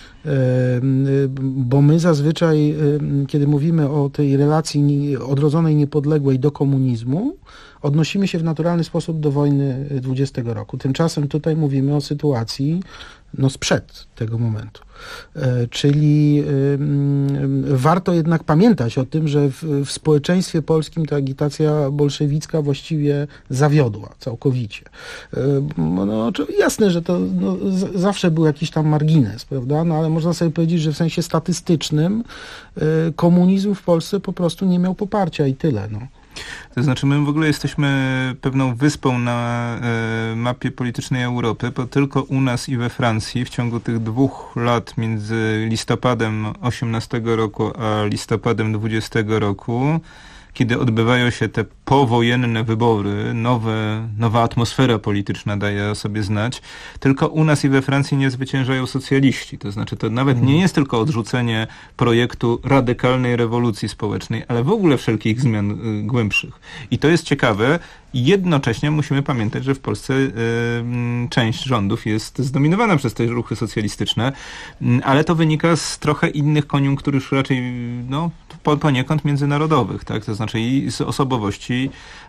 Bo my zazwyczaj, kiedy mówimy o tej relacji odrodzonej niepodległej do komunizmu, odnosimy się w naturalny sposób do wojny 20 roku. Tymczasem tutaj mówimy o sytuacji sprzed tego momentu. Czyli warto jednak pamiętać o tym, że w społeczeństwie polskim ta agitacja bolszewicka właściwie zawiodła całkowicie. Jasne, że to zawsze był jakiś tam margines, prawda? Ale można sobie powiedzieć, że w sensie statystycznym komunizm w Polsce po prostu nie miał poparcia i tyle. To znaczy my w ogóle jesteśmy pewną wyspą na mapie politycznej Europy, bo tylko u nas i we Francji w ciągu tych 2 lat między listopadem 18 roku a listopadem 20 roku, kiedy odbywają się te powojenne wybory, nowa atmosfera polityczna daje o sobie znać, tylko u nas i we Francji nie zwyciężają socjaliści. To znaczy to nawet nie jest tylko odrzucenie projektu radykalnej rewolucji społecznej, ale w ogóle wszelkich zmian głębszych. I to jest ciekawe. Jednocześnie musimy pamiętać, że w Polsce część rządów jest zdominowana przez te ruchy socjalistyczne, ale to wynika z trochę innych koniunktur już raczej poniekąd międzynarodowych, tak? To znaczy i z osobowości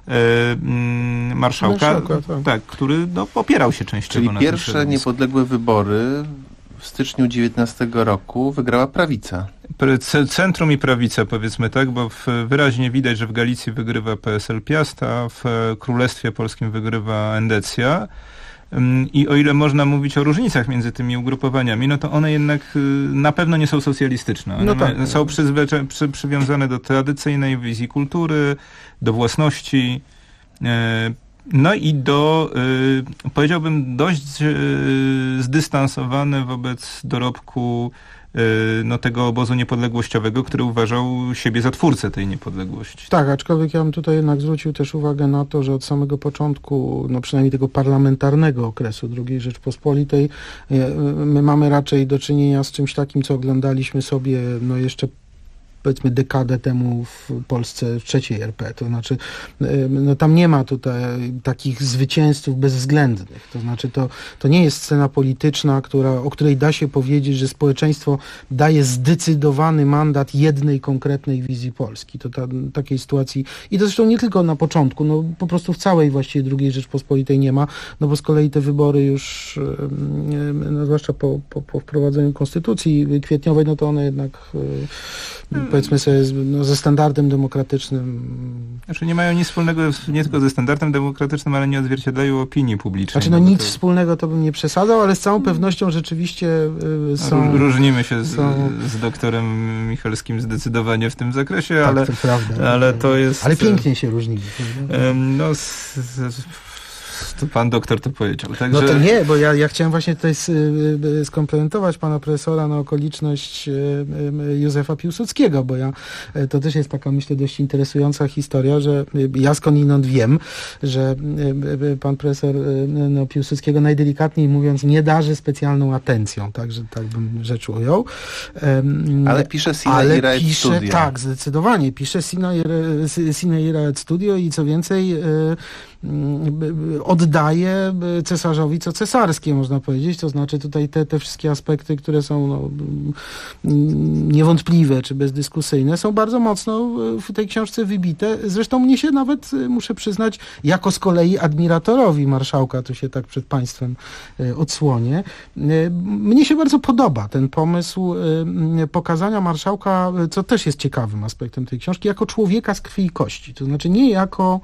marszałka, tak, który opierał się częściowo na tym. Czyli pierwsze niepodległe wybory w styczniu 19 roku wygrała prawica. Centrum i prawica, powiedzmy tak, bo wyraźnie widać, że w Galicji wygrywa PSL Piast, a w Królestwie Polskim wygrywa Endecja. I o ile można mówić o różnicach między tymi ugrupowaniami, no to one jednak na pewno nie są socjalistyczne. One są przywiązane do tradycyjnej wizji kultury, do własności, no i do, powiedziałbym, dość zdystansowane wobec dorobku tego obozu niepodległościowego, który uważał siebie za twórcę tej niepodległości. Tak, aczkolwiek ja bym tutaj jednak zwrócił też uwagę na to, że od samego początku, przynajmniej tego parlamentarnego okresu II Rzeczpospolitej, my mamy raczej do czynienia z czymś takim, co oglądaliśmy sobie jeszcze powiedzmy dekadę temu w Polsce w III RP. To znaczy tam nie ma tutaj takich zwycięzców bezwzględnych. To znaczy to nie jest scena polityczna, o której da się powiedzieć, że społeczeństwo daje zdecydowany mandat jednej konkretnej wizji Polski. To takiej sytuacji i to zresztą nie tylko na początku, po prostu w całej właściwie II Rzeczpospolitej nie ma, bo z kolei te wybory już zwłaszcza po wprowadzeniu konstytucji kwietniowej, to one jednak powiedzmy sobie, ze standardem demokratycznym. Znaczy nie mają nic wspólnego nie tylko ze standardem demokratycznym, ale nie odzwierciedlają opinii publicznej. Znaczy nic wspólnego to bym nie przesadzał, ale z całą pewnością rzeczywiście są... Różnimy się z doktorem Michalskim zdecydowanie w tym zakresie, tak, ale to prawda. Ale to jest... Ale pięknie się różnimy. To pan doktor to powiedział. Także... No to nie, bo ja chciałem właśnie tutaj skomplementować pana profesora na okoliczność Józefa Piłsudskiego, bo to też jest taka, myślę, dość interesująca historia, że ja skądinąd wiem, że pan profesor Piłsudskiego najdelikatniej mówiąc nie darzy specjalną atencją, także tak bym rzecz ujął. Ale pisze Sine ira et studio. Tak, zdecydowanie. Pisze Sine ira et studio i co więcej oddaje cesarzowi co cesarskie, można powiedzieć. To znaczy tutaj te wszystkie aspekty, które są niewątpliwe czy bezdyskusyjne, są bardzo mocno w tej książce wybite. Zresztą mnie się nawet, muszę przyznać, jako z kolei admiratorowi marszałka, tu się tak przed państwem odsłonię, mnie się bardzo podoba ten pomysł pokazania marszałka, co też jest ciekawym aspektem tej książki, jako człowieka z krwi i kości. To znaczy nie jako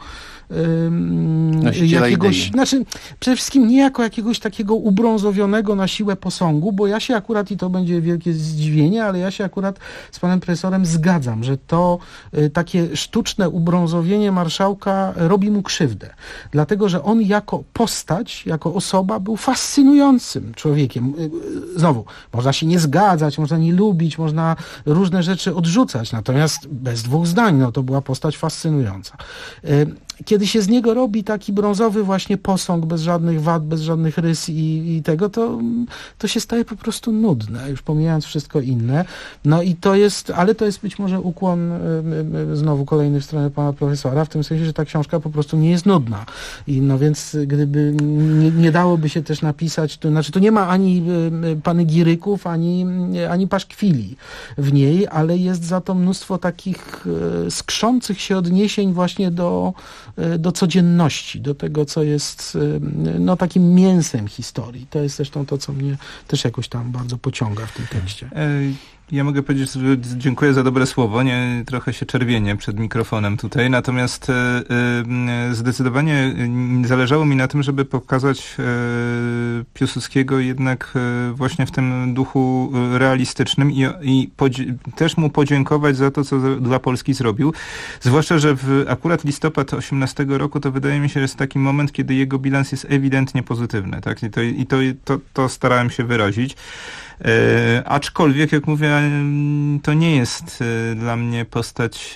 jakiegoś, przede wszystkim nie jako jakiegoś takiego ubrązowionego na siłę posągu, bo ja się akurat, i to będzie wielkie zdziwienie, ale ja się akurat z panem profesorem zgadzam, że to takie sztuczne ubrązowienie marszałka robi mu krzywdę. Dlatego, że on jako postać, jako osoba był fascynującym człowiekiem. Znowu, można się nie zgadzać, można nie lubić, można różne rzeczy odrzucać, natomiast bez dwóch zdań, to była postać fascynująca. Kiedy się z niego robi taki brązowy właśnie posąg, bez żadnych wad, bez żadnych rys i tego, to się staje po prostu nudne, już pomijając wszystko inne. I to jest, ale to jest być może ukłon znowu kolejny w stronę pana profesora, w tym sensie, że ta książka po prostu nie jest nudna. Więc gdyby nie dałoby się też napisać, to nie ma ani panegiryków, ani paszkwili w niej, ale jest za to mnóstwo takich skrzących się odniesień właśnie do codzienności, do tego, co jest takim mięsem historii. To jest zresztą to, co mnie też jakoś tam bardzo pociąga w tym tekście. Ja mogę powiedzieć, że dziękuję za dobre słowo. Trochę się czerwienię przed mikrofonem tutaj, natomiast zdecydowanie zależało mi na tym, żeby pokazać Piłsudskiego jednak właśnie w tym duchu realistycznym i też mu podziękować za to, co dla Polski zrobił. Zwłaszcza, że akurat listopad 18 roku to wydaje mi się, że jest taki moment, kiedy jego bilans jest ewidentnie pozytywny. Tak? I to starałem się wyrazić. Aczkolwiek, jak mówię, to nie jest dla mnie postać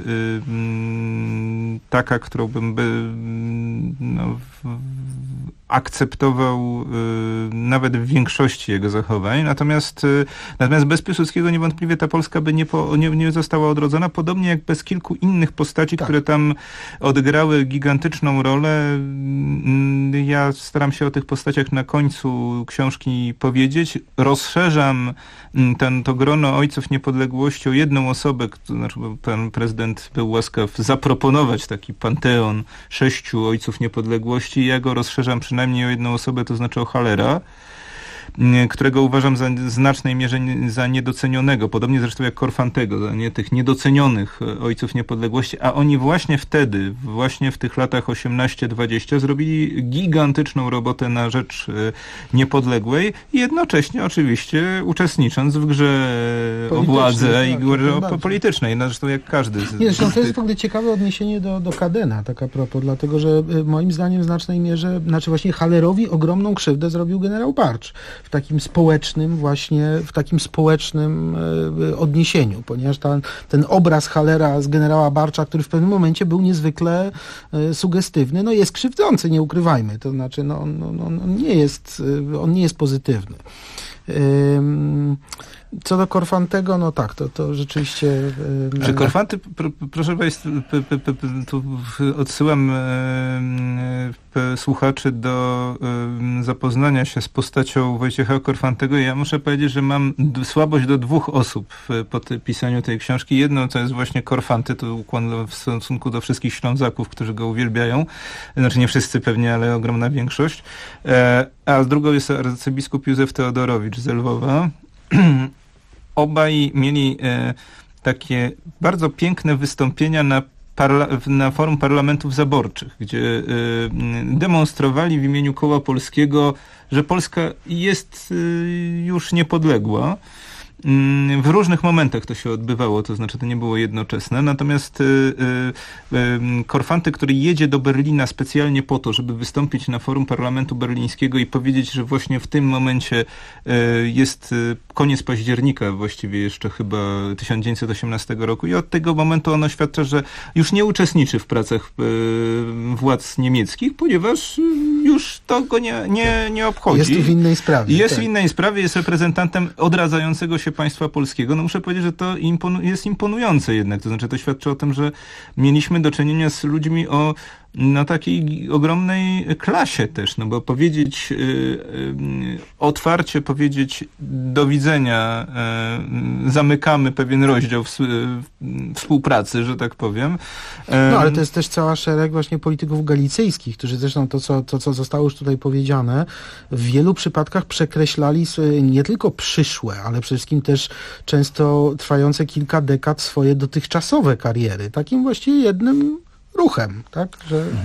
taka, którą bym akceptował nawet w większości jego zachowań. Natomiast bez Piłsudskiego niewątpliwie ta Polska by nie została odrodzona, podobnie jak bez kilku innych postaci, które tam odegrały gigantyczną rolę. Ja staram się o tych postaciach na końcu książki powiedzieć. Rozszerzam to grono ojców niepodległości o jedną osobę, to znaczy pan prezydent był łaskaw zaproponować taki panteon 6 ojców niepodległości. Ja go rozszerzam przynajmniej o jedną osobę, to znaczy o Hallera, którego uważam za znacznej mierze za niedocenionego, podobnie zresztą jak Korfantego, za tych niedocenionych ojców niepodległości, a oni właśnie wtedy, właśnie w tych latach 18-20 zrobili gigantyczną robotę na rzecz niepodległej i jednocześnie oczywiście uczestnicząc w grze o władzę i grze politycznej, zresztą jak każdy. Zresztą to jest w ogóle ciekawe odniesienie do Kadena, tak a propos, dlatego że moim zdaniem w znacznej mierze, właśnie Hallerowi ogromną krzywdę zrobił generał Barcz. W takim społecznym odniesieniu, ponieważ ten obraz Hallera z generała Barcza, który w pewnym momencie był niezwykle sugestywny, jest krzywdzący, nie ukrywajmy. To znaczy, on nie jest pozytywny. Co do Korfantego, to rzeczywiście... Że Korfanty, proszę Państwa, tu odsyłam słuchaczy do zapoznania się z postacią Wojciecha Korfantego. Ja muszę powiedzieć, że mam słabość do 2 osób po pisaniu tej książki. Jedną to jest właśnie Korfanty, to ukłon w stosunku do wszystkich Ślązaków, którzy go uwielbiają. Znaczy nie wszyscy pewnie, ale ogromna większość. A drugą jest arcybiskup Józef Teodorowicz z Lwowa. Obaj mieli takie bardzo piękne wystąpienia na forum parlamentów zaborczych, gdzie demonstrowali w imieniu Koła Polskiego, że Polska jest już niepodległa. W różnych momentach to się odbywało, to znaczy to nie było jednoczesne. Natomiast Korfanty, który jedzie do Berlina specjalnie po to, żeby wystąpić na forum parlamentu berlińskiego i powiedzieć, że właśnie w tym momencie jest koniec października, właściwie jeszcze chyba 1918 roku i od tego momentu on oświadcza, że już nie uczestniczy w pracach władz niemieckich, ponieważ już to go nie obchodzi. Jest w innej sprawie. Jest w innej sprawie, jest reprezentantem odradzającego się państwa polskiego. Muszę powiedzieć, że to jest imponujące jednak. To znaczy to świadczy o tym, że mieliśmy do czynienia z ludźmi o takiej ogromnej klasie też, bo powiedzieć otwarcie, powiedzieć do widzenia, zamykamy pewien rozdział współpracy, że tak powiem. Ale to jest też cała szereg właśnie polityków galicyjskich, którzy zresztą to, co zostało już tutaj powiedziane, w wielu przypadkach przekreślali nie tylko przyszłe, ale przede wszystkim też często trwające kilka dekad swoje dotychczasowe kariery. Takim właściwie jednym ruchem, tak?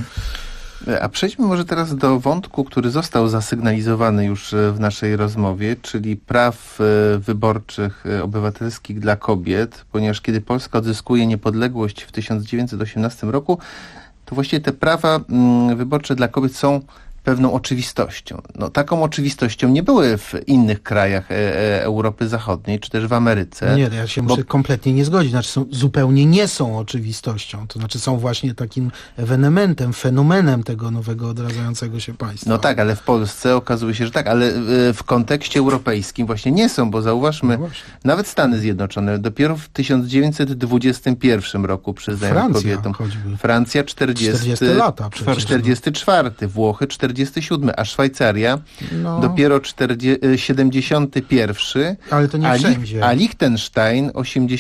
A przejdźmy może teraz do wątku, który został zasygnalizowany już w naszej rozmowie, czyli praw wyborczych obywatelskich dla kobiet, ponieważ kiedy Polska odzyskuje niepodległość w 1918 roku, to właściwie te prawa wyborcze dla kobiet są pewną oczywistością. Taką oczywistością nie były w innych krajach Europy Zachodniej, czy też w Ameryce. Nie, ja się muszę kompletnie nie zgodzić. Znaczy zupełnie nie są oczywistością. To znaczy są właśnie takim ewenementem, fenomenem tego nowego odradzającego się państwa. Tak, ale w Polsce okazuje się, że tak, ale w kontekście europejskim właśnie nie są, bo zauważmy, nawet Stany Zjednoczone dopiero w 1921 roku przyznają kobietom. Francja 40 lata przecież. 44, Włochy 47, a Szwajcaria dopiero 71, ale to nie wszędzie. A Liechtenstein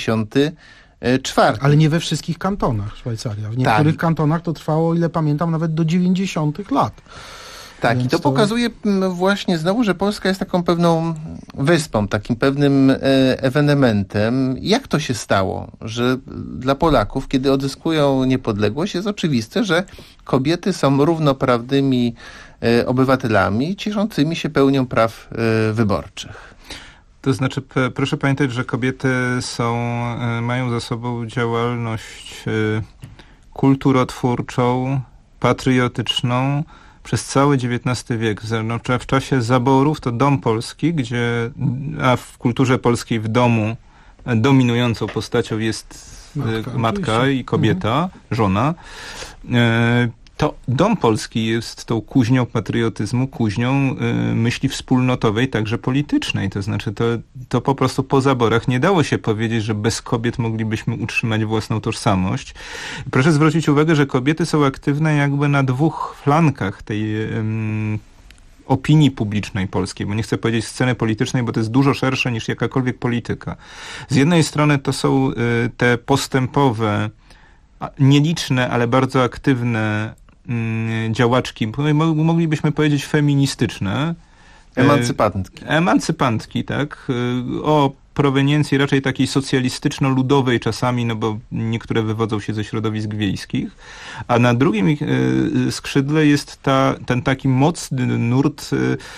84. Ale nie we wszystkich kantonach Szwajcaria. W niektórych kantonach to trwało, ile pamiętam, nawet do 90 lat. Tak, i to pokazuje właśnie znowu, że Polska jest taką pewną wyspą, takim pewnym ewenementem. Jak to się stało, że dla Polaków, kiedy odzyskują niepodległość, jest oczywiste, że kobiety są równoprawnymi obywatelami cieszącymi się pełnią praw wyborczych? To znaczy, proszę pamiętać, że kobiety mają za sobą działalność kulturotwórczą, patriotyczną, przez cały XIX wiek. W czasie zaborów to Dom Polski, a w kulturze polskiej w domu dominującą postacią jest matka i kobieta, żona. To Dom Polski jest tą kuźnią patriotyzmu, kuźnią myśli wspólnotowej, także politycznej. To znaczy to po prostu po zaborach nie dało się powiedzieć, że bez kobiet moglibyśmy utrzymać własną tożsamość. Proszę zwrócić uwagę, że kobiety są aktywne jakby na dwóch flankach tej opinii publicznej polskiej, bo nie chcę powiedzieć sceny politycznej, bo to jest dużo szersze niż jakakolwiek polityka. Z jednej strony to są te postępowe, nieliczne, ale bardzo aktywne działaczki, moglibyśmy powiedzieć feministyczne. Emancypantki, tak. O proweniencji raczej takiej socjalistyczno-ludowej czasami, no bo niektóre wywodzą się ze środowisk wiejskich. A na drugim skrzydle jest ten taki mocny nurt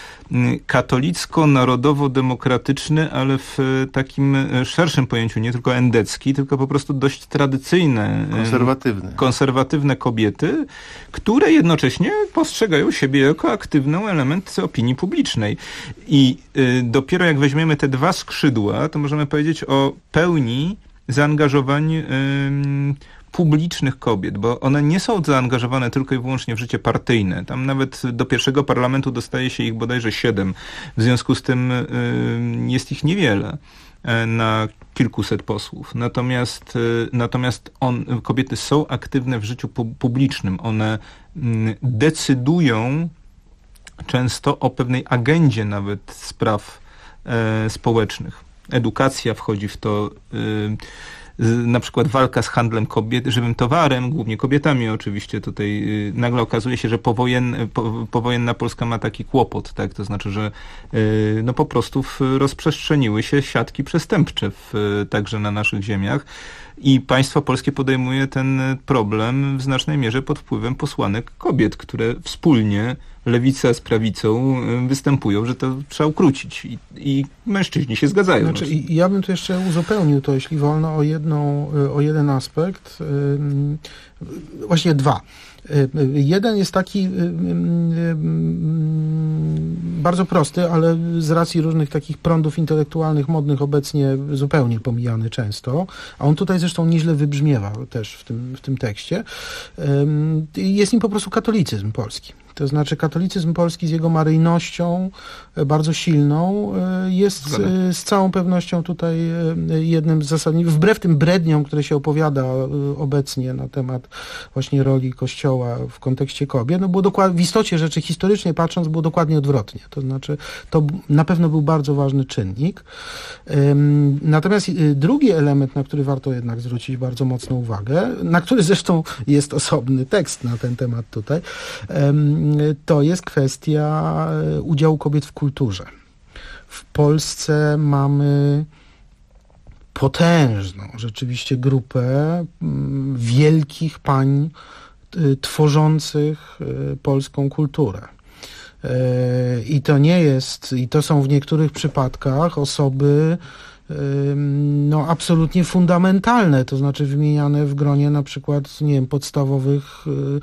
katolicko-narodowo-demokratyczny, ale w takim szerszym pojęciu, nie tylko endecki, tylko po prostu dość tradycyjne, konserwatywne kobiety, które jednocześnie postrzegają siebie jako aktywny element opinii publicznej. I dopiero jak weźmiemy te dwa skrzydła, to możemy powiedzieć o pełni zaangażowań publicznych kobiet, bo one nie są zaangażowane tylko i wyłącznie w życie partyjne. Tam nawet do pierwszego parlamentu dostaje się ich bodajże 7. W związku z tym jest ich niewiele na kilkuset posłów. Natomiast kobiety są aktywne w życiu publicznym. One decydują często o pewnej agendzie nawet spraw społecznych. Edukacja wchodzi w to, na przykład walka z handlem kobiet, żywym towarem, głównie kobietami oczywiście. Tutaj nagle okazuje się, że powojenna Polska ma taki kłopot, tak? To znaczy, że no po prostu rozprzestrzeniły się siatki przestępcze także na naszych ziemiach i państwo polskie podejmuje ten problem w znacznej mierze pod wpływem posłanek kobiet, które wspólnie, lewica z prawicą, występują, że to trzeba ukrócić i mężczyźni się zgadzają. Znaczy, ja bym tu jeszcze uzupełnił to, jeśli wolno, o jeden aspekt, właśnie dwa. Jeden jest taki bardzo prosty, ale z racji różnych takich prądów intelektualnych, modnych obecnie zupełnie pomijany często, a on tutaj zresztą nieźle wybrzmiewa też w tym tekście. Jest nim po prostu katolicyzm polski. To znaczy katolicyzm polski z jego maryjnością bardzo silną jest z całą pewnością tutaj jednym z zasadniczych, wbrew tym bredniom, które się opowiada obecnie na temat właśnie roli Kościoła w kontekście kobiet, no było dokładnie, w istocie rzeczy historycznie patrząc, było dokładnie odwrotnie. To znaczy to na pewno był bardzo ważny czynnik. Natomiast drugi element, na który warto jednak zwrócić bardzo mocną uwagę, na który zresztą jest osobny tekst na ten temat tutaj, to jest kwestia udziału kobiet w kulturze. W Polsce mamy potężną rzeczywiście grupę wielkich pań tworzących polską kulturę. I to nie jest, i to są w niektórych przypadkach osoby no absolutnie fundamentalne, to znaczy wymieniane w gronie na przykład, nie wiem, podstawowych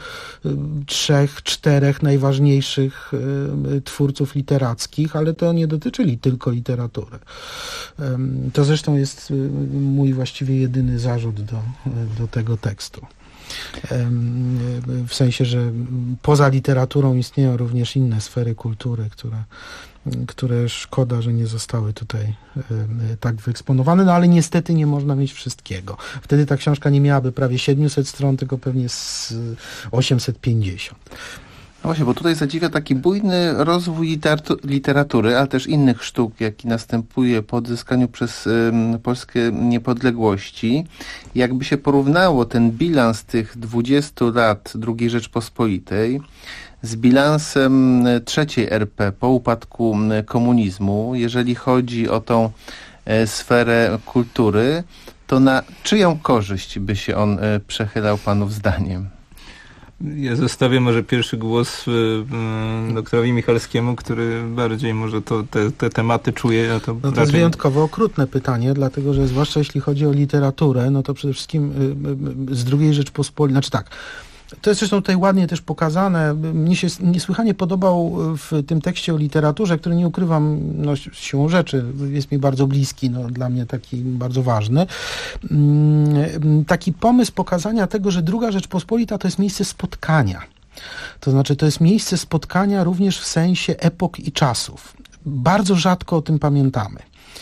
3-4 najważniejszych twórców literackich, ale to nie dotyczyli tylko literatury. To zresztą jest mój właściwie jedyny zarzut do tego tekstu. W sensie, że poza literaturą istnieją również inne sfery kultury, które szkoda, że nie zostały tutaj tak wyeksponowane, no ale niestety nie można mieć wszystkiego. Wtedy ta książka nie miałaby prawie 700 stron, tylko pewnie z 850. No właśnie, bo tutaj zadziwia taki bujny rozwój literatury, ale też innych sztuk, jaki następuje po odzyskaniu przez Polskę niepodległości. Jakby się porównało ten bilans tych 20 lat II Rzeczpospolitej z bilansem III RP po upadku komunizmu, jeżeli chodzi o tą sferę kultury, to na czyją korzyść by się on przechylał panów zdaniem? Ja zostawię może pierwszy głos doktorowi Michalskiemu, który bardziej może te tematy czuje. To jest wyjątkowo okrutne pytanie, dlatego że zwłaszcza jeśli chodzi o literaturę, no to przede wszystkim z II Rzeczpospolitej, znaczy tak, To jest zresztą tutaj ładnie też pokazane. Mnie się niesłychanie podobał w tym tekście o literaturze, który nie ukrywam, no, siłą rzeczy jest mi bardzo bliski, no, dla mnie taki bardzo ważny. Taki pomysł pokazania tego, że II Rzeczpospolita to jest miejsce spotkania. To znaczy, to jest miejsce spotkania również w sensie epok i czasów. Bardzo rzadko o tym pamiętamy.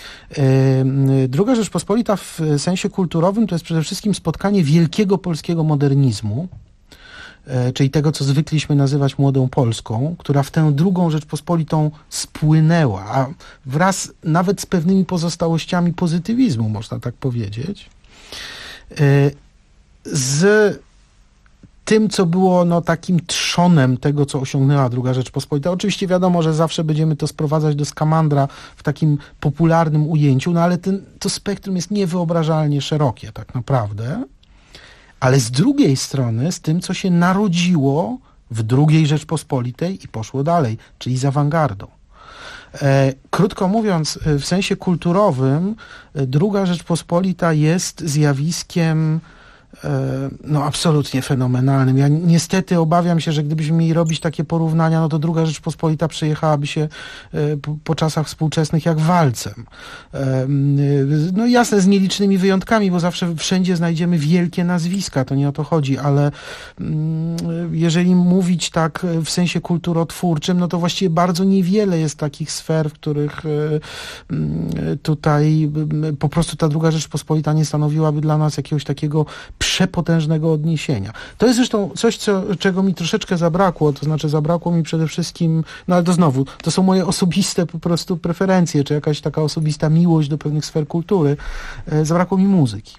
II Rzeczpospolita w sensie kulturowym to jest przede wszystkim spotkanie wielkiego polskiego modernizmu, czyli tego, co zwykliśmy nazywać Młodą Polską, która w tę II Rzeczpospolitą spłynęła, a wraz nawet z pewnymi pozostałościami pozytywizmu, można tak powiedzieć, z tym, co było no, takim trzonem tego, co osiągnęła II Rzeczpospolita. Oczywiście wiadomo, że zawsze będziemy to sprowadzać do Skamandra w takim popularnym ujęciu, no ale to spektrum jest niewyobrażalnie szerokie tak naprawdę. Ale z drugiej strony z tym, co się narodziło w II Rzeczpospolitej i poszło dalej, czyli z awangardą. Krótko mówiąc, w sensie kulturowym II Rzeczpospolita jest zjawiskiem no absolutnie fenomenalnym. Ja niestety obawiam się, że gdybyśmy mieli robić takie porównania, no to II Rzeczpospolita przejechałaby się po czasach współczesnych jak walcem. No jasne, z nielicznymi wyjątkami, bo zawsze wszędzie znajdziemy wielkie nazwiska, to nie o to chodzi, ale jeżeli mówić tak w sensie kulturotwórczym, no to właściwie bardzo niewiele jest takich sfer, w których tutaj po prostu ta II Rzeczpospolita nie stanowiłaby dla nas jakiegoś takiego przepotężnego odniesienia. To jest zresztą coś, czego mi troszeczkę zabrakło, to znaczy zabrakło mi przede wszystkim, no ale to znowu, to są moje osobiste po prostu preferencje, czy jakaś taka osobista miłość do pewnych sfer kultury. Zabrakło mi muzyki.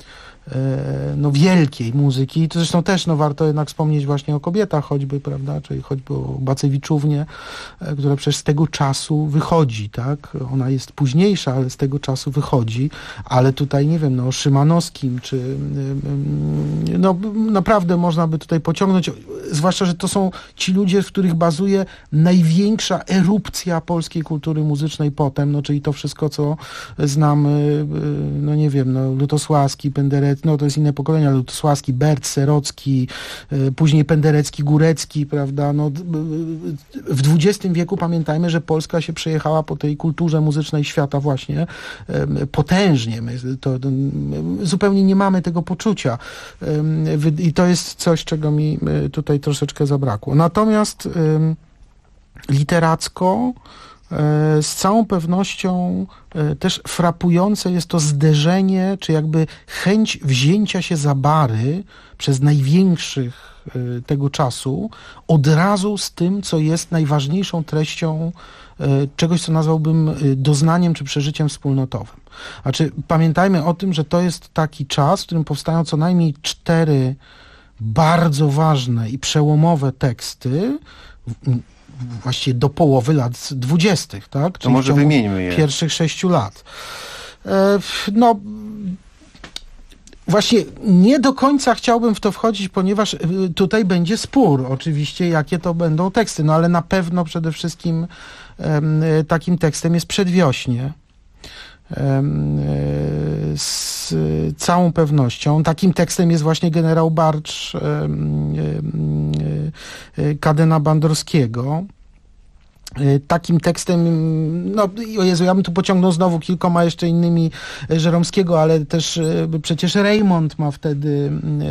No wielkiej muzyki, to zresztą też no warto jednak wspomnieć właśnie o kobietach choćby, prawda, czyli choćby o Bacewiczównie, która przecież z tego czasu wychodzi, tak, ona jest późniejsza, ale z tego czasu wychodzi, ale tutaj nie wiem, no o Szymanowskim, czy no naprawdę można by tutaj pociągnąć, zwłaszcza, że to są ci ludzie, w których bazuje największa erupcja polskiej kultury muzycznej potem, no czyli to wszystko, co znamy, no nie wiem, no Lutosławski, Penderecki, no to jest inne pokolenia, Lutosławski, Bert, Serocki, później Penderecki, Górecki, prawda, no w XX wieku pamiętajmy, że Polska się przejechała po tej kulturze muzycznej świata właśnie potężnie. My zupełnie nie mamy tego poczucia i to jest coś, czego mi tutaj troszeczkę zabrakło. Natomiast literacko z całą pewnością też frapujące jest to zderzenie, czy jakby chęć wzięcia się za bary przez największych tego czasu od razu z tym, co jest najważniejszą treścią czegoś, co nazwałbym doznaniem czy przeżyciem wspólnotowym. Znaczy, pamiętajmy o tym, że to jest taki czas, w którym powstają co najmniej 4 bardzo ważne i przełomowe teksty, właściwie do połowy lat 20., tak? To może wymieńmy je. Pierwszych 6 lat. No, właśnie nie do końca chciałbym w to wchodzić, ponieważ tutaj będzie spór oczywiście, jakie to będą teksty, no ale na pewno przede wszystkim takim tekstem jest Przedwiośnie. Z całą pewnością. Takim tekstem jest właśnie Generał Barcz Kadena Bandorskiego. Takim tekstem, no o Jezu, ja bym tu pociągnął znowu kilkoma jeszcze innymi Żeromskiego, ale też przecież Reymont ma wtedy,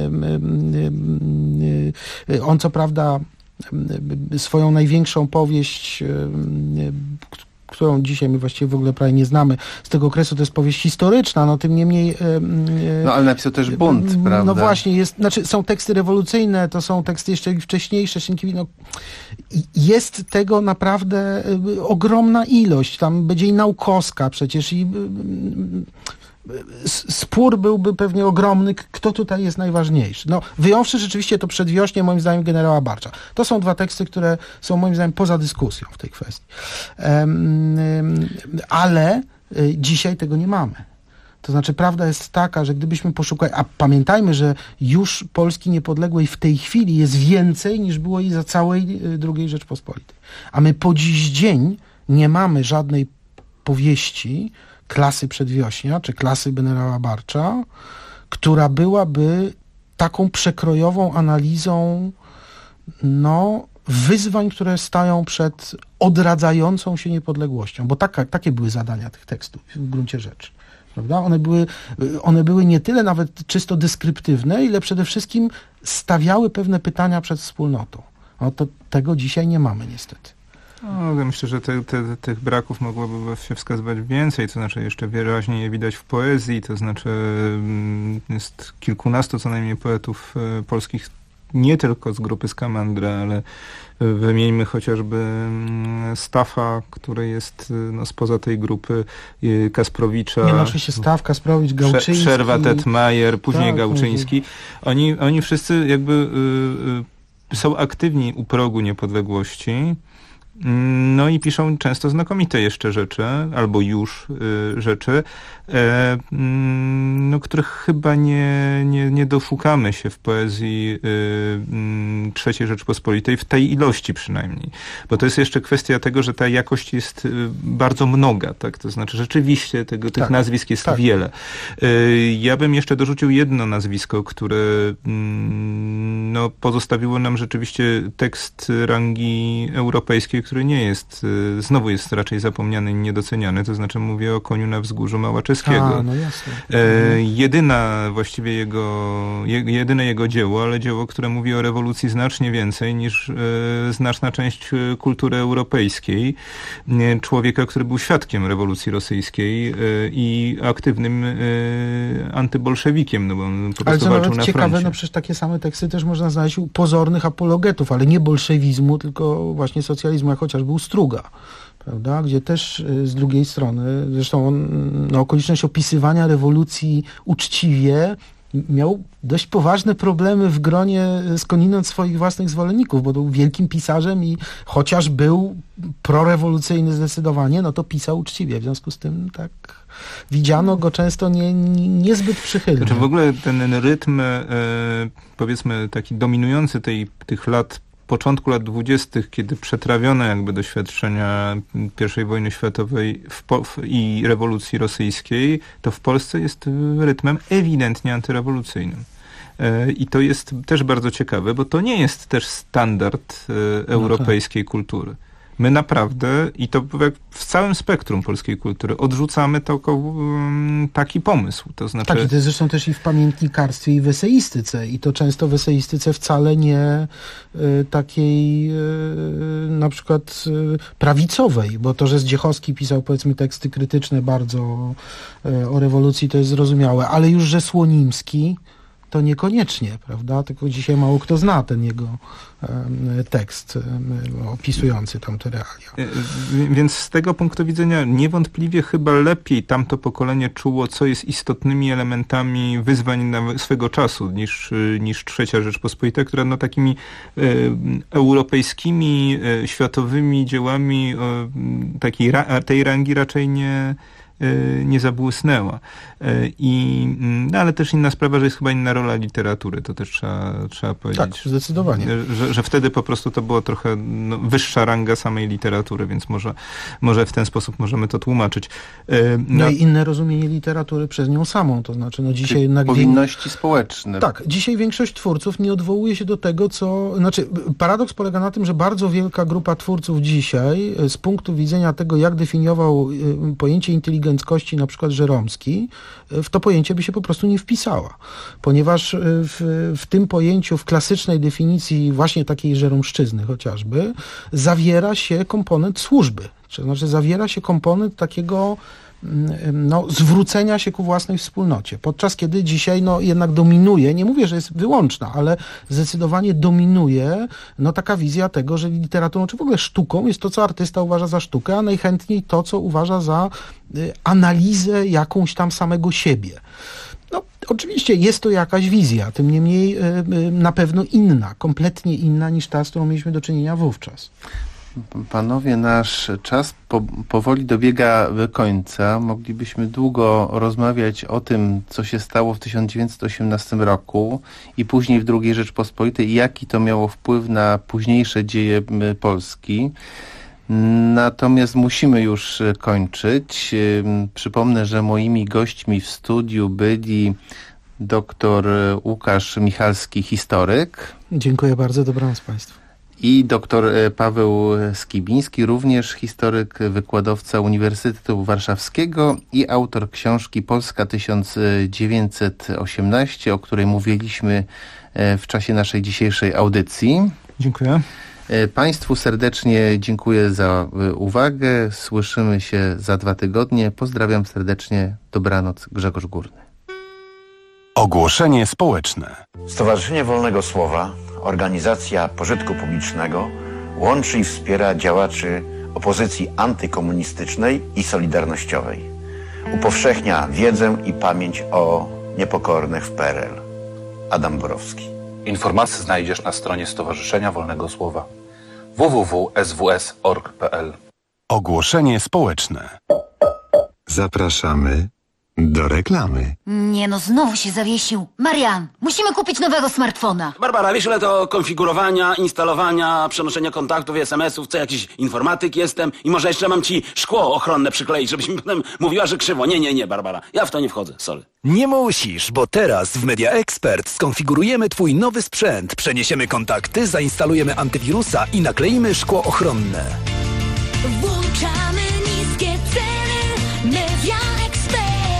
on co prawda swoją największą powieść, którą dzisiaj my właściwie w ogóle prawie nie znamy z tego okresu, to jest powieść historyczna, no tym niemniej... No ale napisał też Bunt, prawda? No właśnie, są teksty rewolucyjne, to są teksty jeszcze wcześniejsze, no, jest tego naprawdę ogromna ilość, tam będzie i Naukowska przecież i... Spór byłby pewnie ogromny, kto tutaj jest najważniejszy. No, wyjąwszy rzeczywiście to Przedwiośnie, moim zdaniem, generała Barcza. To są 2 teksty, które są moim zdaniem poza dyskusją w tej kwestii. Ale dzisiaj tego nie mamy. To znaczy, prawda jest taka, że gdybyśmy poszukali, a pamiętajmy, że już Polski niepodległej w tej chwili jest więcej, niż było jej za całej II Rzeczpospolitej. A my po dziś dzień nie mamy żadnej powieści klasy Przedwiośnia, czy klasy generała Barcza, która byłaby taką przekrojową analizą wyzwań, które stają przed odradzającą się niepodległością, bo takie były zadania tych tekstów w gruncie rzeczy. Prawda? One były nie tyle nawet czysto deskryptywne, ile przede wszystkim stawiały pewne pytania przed wspólnotą. Tego dzisiaj nie mamy niestety. Ja myślę, że tych braków mogłoby się wskazywać więcej, to znaczy jeszcze wyraźniej je widać w poezji, to znaczy jest kilkunastu co najmniej poetów polskich, nie tylko z grupy Skamandra, ale wymieńmy chociażby Staffa, który jest spoza tej grupy, Kasprowicza. Nie, oczywiście Staff, Kasprowicz, Gałczyński. Przerwa, Tetmajer, później tak, Gałczyński. Oni wszyscy jakby są aktywni u progu niepodległości. No i piszą często znakomite jeszcze rzeczy, albo już rzeczy, których chyba nie doszukamy się w poezji III Rzeczpospolitej, w tej ilości przynajmniej. Bo to jest jeszcze kwestia tego, że ta jakość jest bardzo mnoga, tak? To znaczy rzeczywiście tych nazwisk jest wiele. Ja bym jeszcze dorzucił jedno nazwisko, które pozostawiło nam rzeczywiście tekst rangi europejskiej, który nie jest, znowu jest raczej zapomniany i niedoceniany, to znaczy mówię o Koniu na wzgórzu Małaczewskiego. Jedyne jego dzieło, ale dzieło, które mówi o rewolucji znacznie więcej niż znaczna część kultury europejskiej. Człowieka, który był świadkiem rewolucji rosyjskiej i aktywnym antybolszewikiem, bo on po prostu walczył na ciekawe, froncie. Przecież takie same teksty też można znaleźć u pozornych apologetów, ale nie bolszewizmu, tylko właśnie socjalizmu, jak chociażby u Struga, prawda? Gdzie też z drugiej strony, zresztą okoliczność opisywania rewolucji uczciwie miał dość poważne problemy w gronie skądinąd swoich własnych zwolenników, bo był wielkim pisarzem i chociaż był prorewolucyjny zdecydowanie, to pisał uczciwie. W związku z tym tak widziano go często niezbyt przychylnie. Znaczy w ogóle ten rytm, powiedzmy taki dominujący tych lat, początku lat 20., kiedy przetrawiono jakby doświadczenia I wojny światowej i rewolucji rosyjskiej, to w Polsce jest rytmem ewidentnie antyrewolucyjnym. I to jest też bardzo ciekawe, bo to nie jest też standard europejskiej kultury. My naprawdę, i to w całym spektrum polskiej kultury, odrzucamy taki pomysł. To znaczy... Tak, i to jest zresztą też i w pamiętnikarstwie, i w eseistyce. I to często w eseistyce wcale nie takiej na przykład prawicowej, bo to, że Zdziechowski pisał powiedzmy teksty krytyczne bardzo o rewolucji, to jest zrozumiałe, ale już, że Słonimski, to niekoniecznie, prawda? Tylko dzisiaj mało kto zna ten jego tekst opisujący tamte realia. Więc z tego punktu widzenia niewątpliwie chyba lepiej tamto pokolenie czuło, co jest istotnymi elementami wyzwań swego czasu niż Trzecia Rzeczpospolita, która takimi europejskimi, światowymi dziełami tej rangi raczej nie zabłysnęła. Ale też inna sprawa, że jest chyba inna rola literatury, to też trzeba powiedzieć. Tak, zdecydowanie. Że wtedy po prostu to była trochę wyższa ranga samej literatury, więc może w ten sposób możemy to tłumaczyć. I inne rozumienie literatury przez nią samą, to znaczy dzisiaj jednak... Powinności społeczne. Tak, dzisiaj większość twórców nie odwołuje się do tego, paradoks polega na tym, że bardzo wielka grupa twórców dzisiaj, z punktu widzenia tego, jak definiował pojęcie inteligenckości na przykład Żeromski, w to pojęcie by się po prostu nie wpisała. Ponieważ w tym pojęciu, w klasycznej definicji właśnie takiej żeromszczyzny chociażby, zawiera się komponent służby. To znaczy zawiera się komponent takiego zwrócenia się ku własnej wspólnocie. Podczas kiedy dzisiaj jednak dominuje, nie mówię, że jest wyłączna, ale zdecydowanie dominuje taka wizja tego, że literaturą, czy w ogóle sztuką jest to, co artysta uważa za sztukę, a najchętniej to, co uważa za analizę jakąś tam samego siebie. Oczywiście jest to jakaś wizja, tym niemniej na pewno inna, kompletnie inna niż ta, z którą mieliśmy do czynienia wówczas. Panowie, nasz czas powoli dobiega końca. Moglibyśmy długo rozmawiać o tym, co się stało w 1918 roku i później w II Rzeczpospolitej i jaki to miało wpływ na późniejsze dzieje Polski. Natomiast musimy już kończyć. Przypomnę, że moimi gośćmi w studiu byli Dr Łukasz Michalski, historyk. Dziękuję bardzo, dobranoc Państwu. I dr Paweł Skibiński, również historyk, wykładowca Uniwersytetu Warszawskiego i autor książki Polska 1918, o której mówiliśmy w czasie naszej dzisiejszej audycji. Dziękuję. Państwu serdecznie dziękuję za uwagę. Słyszymy się za 2 tygodnie. Pozdrawiam serdecznie. Dobranoc. Grzegorz Górny. Ogłoszenie społeczne. Stowarzyszenie Wolnego Słowa, organizacja pożytku publicznego, łączy i wspiera działaczy opozycji antykomunistycznej i solidarnościowej. Upowszechnia wiedzę i pamięć o niepokornych w PRL. Adam Borowski. Informacje znajdziesz na stronie Stowarzyszenia Wolnego Słowa www.sws.org.pl. Ogłoszenie społeczne. Zapraszamy do reklamy. Nie no, znowu się zawiesił. Marian, musimy kupić nowego smartfona. Barbara, wiesz ile to konfigurowania, instalowania, przenoszenia kontaktów i SMS-ów, co jakiś informatyk jestem i może jeszcze mam ci szkło ochronne przykleić, żebyś mi potem mówiła, że krzywo. Nie, Barbara, ja w to nie wchodzę, sorry. Nie musisz, bo teraz w Media Expert skonfigurujemy twój nowy sprzęt, przeniesiemy kontakty, zainstalujemy antywirusa i nakleimy szkło ochronne. Włączamy niskie ceny. Media Expert.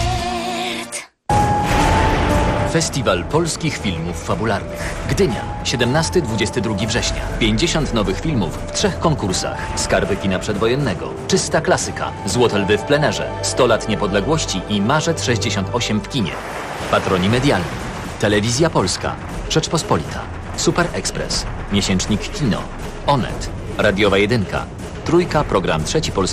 Festiwal Polskich Filmów Fabularnych. Gdynia, 17-22 września. 50 nowych filmów w 3 konkursach. Skarby kina przedwojennego, Czysta klasyka, Złote lwy w plenerze, 100 lat niepodległości i Marzec 68 w kinie. Patroni medialni. Telewizja Polska, Rzeczpospolita, Super Express, Miesięcznik Kino, Onet, Radiowa Jedynka, Trójka, program Trzeci Polski